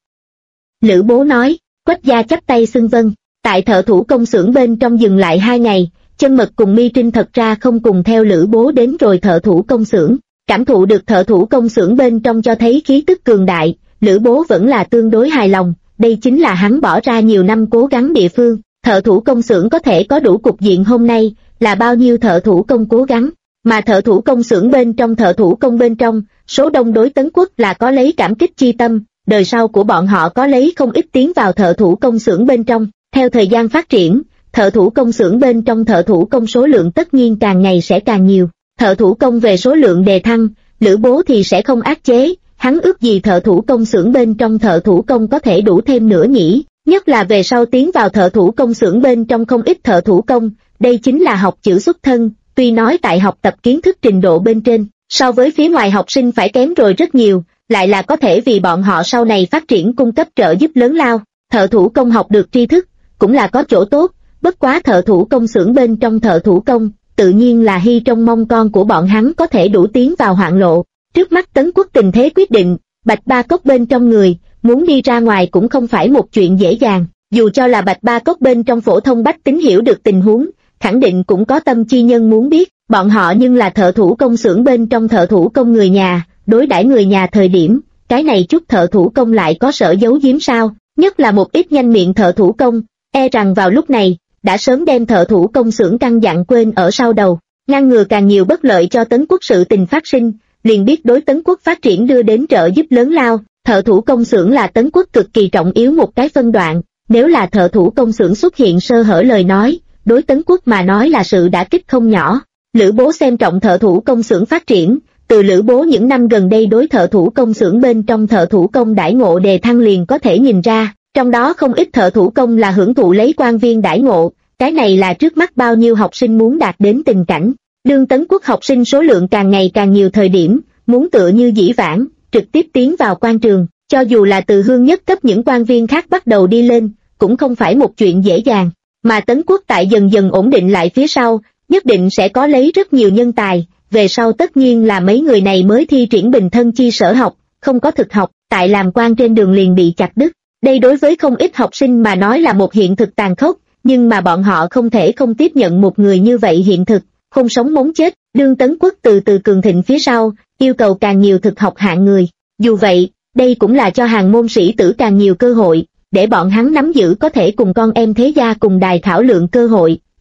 Speaker 1: Lữ Bố nói, Quách Gia chắp tay xưng vâng, tại thợ thủ công xưởng bên trong dừng lại 2 ngày, Chân Mật cùng Mi Trinh thật ra không cùng theo Lữ Bố đến rồi thợ thủ công xưởng, cảm thụ được thợ thủ công xưởng bên trong cho thấy khí tức cường đại, Lữ Bố vẫn là tương đối hài lòng, đây chính là hắn bỏ ra nhiều năm cố gắng địa phương, thợ thủ công xưởng có thể có đủ cục diện hôm nay, là bao nhiêu thợ thủ công cố gắng, mà thợ thủ công xưởng bên trong thợ thủ công bên trong, số đông đối Tấn Quốc là có lấy cảm kích chi tâm, đời sau của bọn họ có lấy không ít tiến vào thợ thủ công xưởng bên trong, theo thời gian phát triển, thợ thủ công xưởng bên trong thợ thủ công số lượng tất nhiên càng ngày sẽ càng nhiều, thợ thủ công về số lượng đề thăng, Lữ Bố thì sẽ không áp chế, hắn ước gì thợ thủ công xưởng bên trong thợ thủ công có thể đủ thêm nữa nhỉ, nhất là về sau tiến vào thợ thủ công xưởng bên trong không ít thợ thủ công, đây chính là học chữ xuất thân, tuy nói tại học tập kiến thức trình độ bên trên, so với phía ngoài học sinh phải kém rồi rất nhiều, lại là có thể vì bọn họ sau này phát triển cung cấp trợ giúp lớn lao, thợ thủ công học được tri thức, cũng là có chỗ tốt, bất quá thợ thủ công xưởng bên trong thợ thủ công, tự nhiên là hy trông mong con của bọn hắn có thể đủ tiến vào hoạn lộ. Trước mắt Tấn Quốc tình thế quyết định, Bạch Ba Cốc bên trong người, muốn đi ra ngoài cũng không phải một chuyện dễ dàng, dù cho là Bạch Ba Cốc bên trong phổ thông bách tính hiểu được tình huống, khẳng định cũng có tâm chi nhân muốn biết, bọn họ nhưng là thợ thủ công xưởng bên trong thợ thủ công người nhà, đối đãi người nhà thời điểm, cái này chút thợ thủ công lại có sợ giấu giếm sao, nhất là một ít nhanh miệng thợ thủ công, e rằng vào lúc này, đã sớm đem thợ thủ công xưởng căn dặn quên ở sau đầu, ngăn ngừa càng nhiều bất lợi cho Tấn Quốc sự tình phát sinh, liền biết đối Tấn Quốc phát triển đưa đến trợ giúp lớn lao, thợ thủ công xưởng là Tấn Quốc cực kỳ trọng yếu một cái phân đoạn, nếu là thợ thủ công xưởng xuất hiện sơ hở lời nói, đối Tấn Quốc mà nói là sự đả kích không nhỏ. Lữ Bố xem trọng thợ thủ công xưởng phát triển, từ Lữ Bố những năm gần đây đối thợ thủ công xưởng bên trong thợ thủ công đãi ngộ đề thăng liền có thể nhìn ra, trong đó không ít thợ thủ công là hưởng thụ lấy quan viên đãi ngộ, cái này là trước mắt bao nhiêu học sinh muốn đạt đến tình cảnh. Đương Tấn Quốc học sinh số lượng càng ngày càng nhiều thời điểm, muốn tựa như dĩ vãng, trực tiếp tiến vào quan trường, cho dù là từ hương nhất cấp những quan viên khác bắt đầu đi lên, cũng không phải một chuyện dễ dàng. Mà Tấn Quốc tại dần dần ổn định lại phía sau, nhất định sẽ có lấy rất nhiều nhân tài, về sau tất nhiên là mấy người này mới thi triển bình thân chi sở học, không có thực học, tại làm quan trên đường liền bị chặt đứt. Đây đối với không ít học sinh mà nói là một hiện thực tàn khốc, nhưng mà bọn họ không thể không tiếp nhận một người như vậy hiện thực, không sống muốn chết. Đương Tấn Quốc từ từ cường thịnh phía sau, yêu cầu càng nhiều thực học hạng người. Dù vậy, đây cũng là cho hàng môn sĩ tử càng nhiều cơ hội, để bọn hắn nắm giữ có thể cùng con em thế gia cùng đài thảo lượng cơ hội,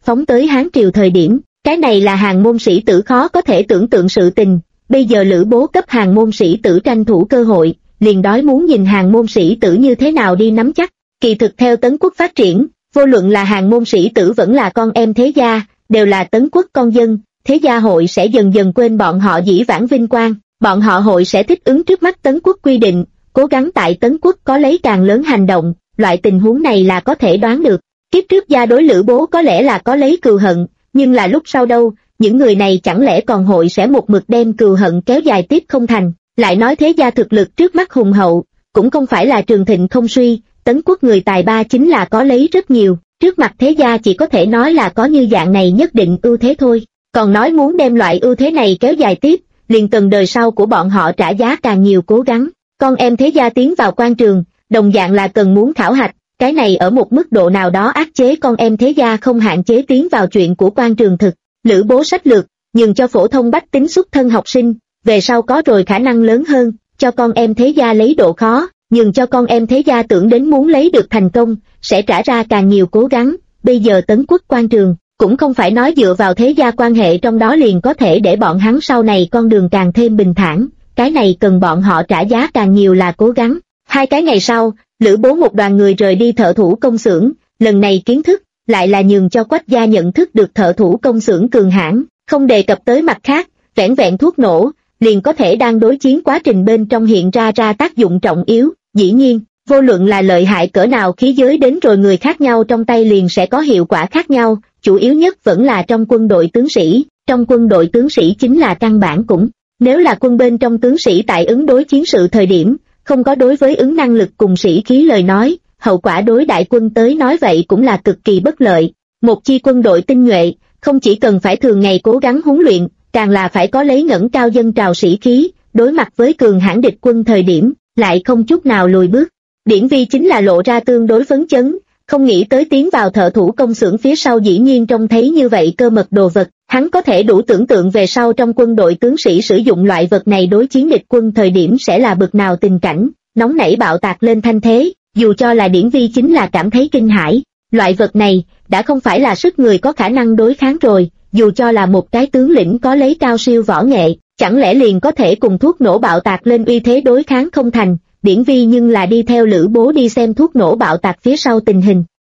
Speaker 1: phóng tới Hán Triều thời điểm, cái này là hàng môn sĩ tử khó có thể tưởng tượng sự tình, bây giờ Lữ Bố cấp hàng môn sĩ tử tranh thủ cơ hội, liền đói muốn nhìn hàng môn sĩ tử như thế nào đi nắm chắc. Kỳ thực theo Tấn Quốc phát triển, vô luận là hàng môn sĩ tử vẫn là con em thế gia, đều là Tấn Quốc con dân, thế gia hội sẽ dần dần quên bọn họ dĩ vãng vinh quang, bọn họ hội sẽ thích ứng trước mắt Tấn Quốc quy định, cố gắng tại Tấn Quốc có lấy càng lớn hành động, loại tình huống này là có thể đoán được. Kiếp trước gia đối Lữ Bố có lẽ là có lấy cừu hận, nhưng là lúc sau đâu, những người này chẳng lẽ còn hội sẽ một mực đem cừu hận kéo dài tiếp không thành. Lại nói thế gia thực lực trước mắt hùng hậu, cũng không phải là trường thịnh không suy, Tấn Quốc người tài ba chính là có lấy rất nhiều, trước mặt thế gia chỉ có thể nói là có như dạng này nhất định ưu thế thôi, còn nói muốn đem loại ưu thế này kéo dài tiếp, liền cần đời sau của bọn họ trả giá càng nhiều cố gắng. Con em thế gia tiến vào quan trường, đồng dạng là cần muốn khảo hạch, cái này ở một mức độ nào đó áp chế con em thế gia không hạn chế tiến vào chuyện của quan trường thực. Lữ Bố sách lược, nhường cho phổ thông bách tính xuất thân học sinh, về sau có rồi khả năng lớn hơn, cho con em thế gia lấy độ khó, nhường cho con em thế gia tưởng đến muốn lấy được thành công, sẽ trả ra càng nhiều cố gắng. Bây giờ Tấn Quốc quan trường, cũng không phải nói dựa vào thế gia quan hệ trong đó liền có thể để bọn hắn sau này con đường càng thêm bình thản, cái này cần bọn họ trả giá càng nhiều là cố gắng. 2 cái ngày sau, Lữ Bố một đoàn người rời đi thợ thủ công xưởng, lần này kiến thức, lại là nhường cho Quách gia nhận thức được thợ thủ công xưởng cường hãn, không đề cập tới mặt khác, vẻn vẹn thuốc nổ, liền có thể đang đối chiến quá trình bên trong hiện ra tác dụng trọng yếu. Dĩ nhiên, vô luận là lợi hại cỡ nào khí giới đến rồi người khác nhau trong tay liền sẽ có hiệu quả khác nhau, chủ yếu nhất vẫn là trong quân đội tướng sĩ, trong quân đội tướng sĩ chính là căn bản cũng, nếu là quân bên trong tướng sĩ tại ứng đối chiến sự thời điểm, không có đối với ứng năng lực cùng sĩ khí lời nói, hậu quả đối đại quân tới nói vậy cũng là cực kỳ bất lợi. Một chi quân đội tinh nhuệ, không chỉ cần phải thường ngày cố gắng huấn luyện, càng là phải có lấy ngẩng cao dân trào sĩ khí, đối mặt với cường hãn địch quân thời điểm, lại không chút nào lùi bước. Điển Vi chính là lộ ra tương đối phấn chấn, không nghĩ tới tiến vào thợ thủ công xưởng phía sau dĩ nhiên trông thấy như vậy cơ mật đồ vật, hắn có thể đủ tưởng tượng về sau trong quân đội tướng sĩ sử dụng loại vật này đối chiến địch quân thời điểm sẽ là bực nào tình cảnh, nóng nảy bạo tạc lên thanh thế, dù cho là Điển Vi chính là cảm thấy kinh hãi, loại vật này đã không phải là sức người có khả năng đối kháng rồi, dù cho là một cái tướng lĩnh có lấy cao siêu võ nghệ, chẳng lẽ liền có thể cùng thuốc nổ bạo tạc lên uy thế đối kháng không thành. Điển Vi nhưng là đi theo Lữ Bố đi xem thuốc nổ bạo tạc phía sau tình hình,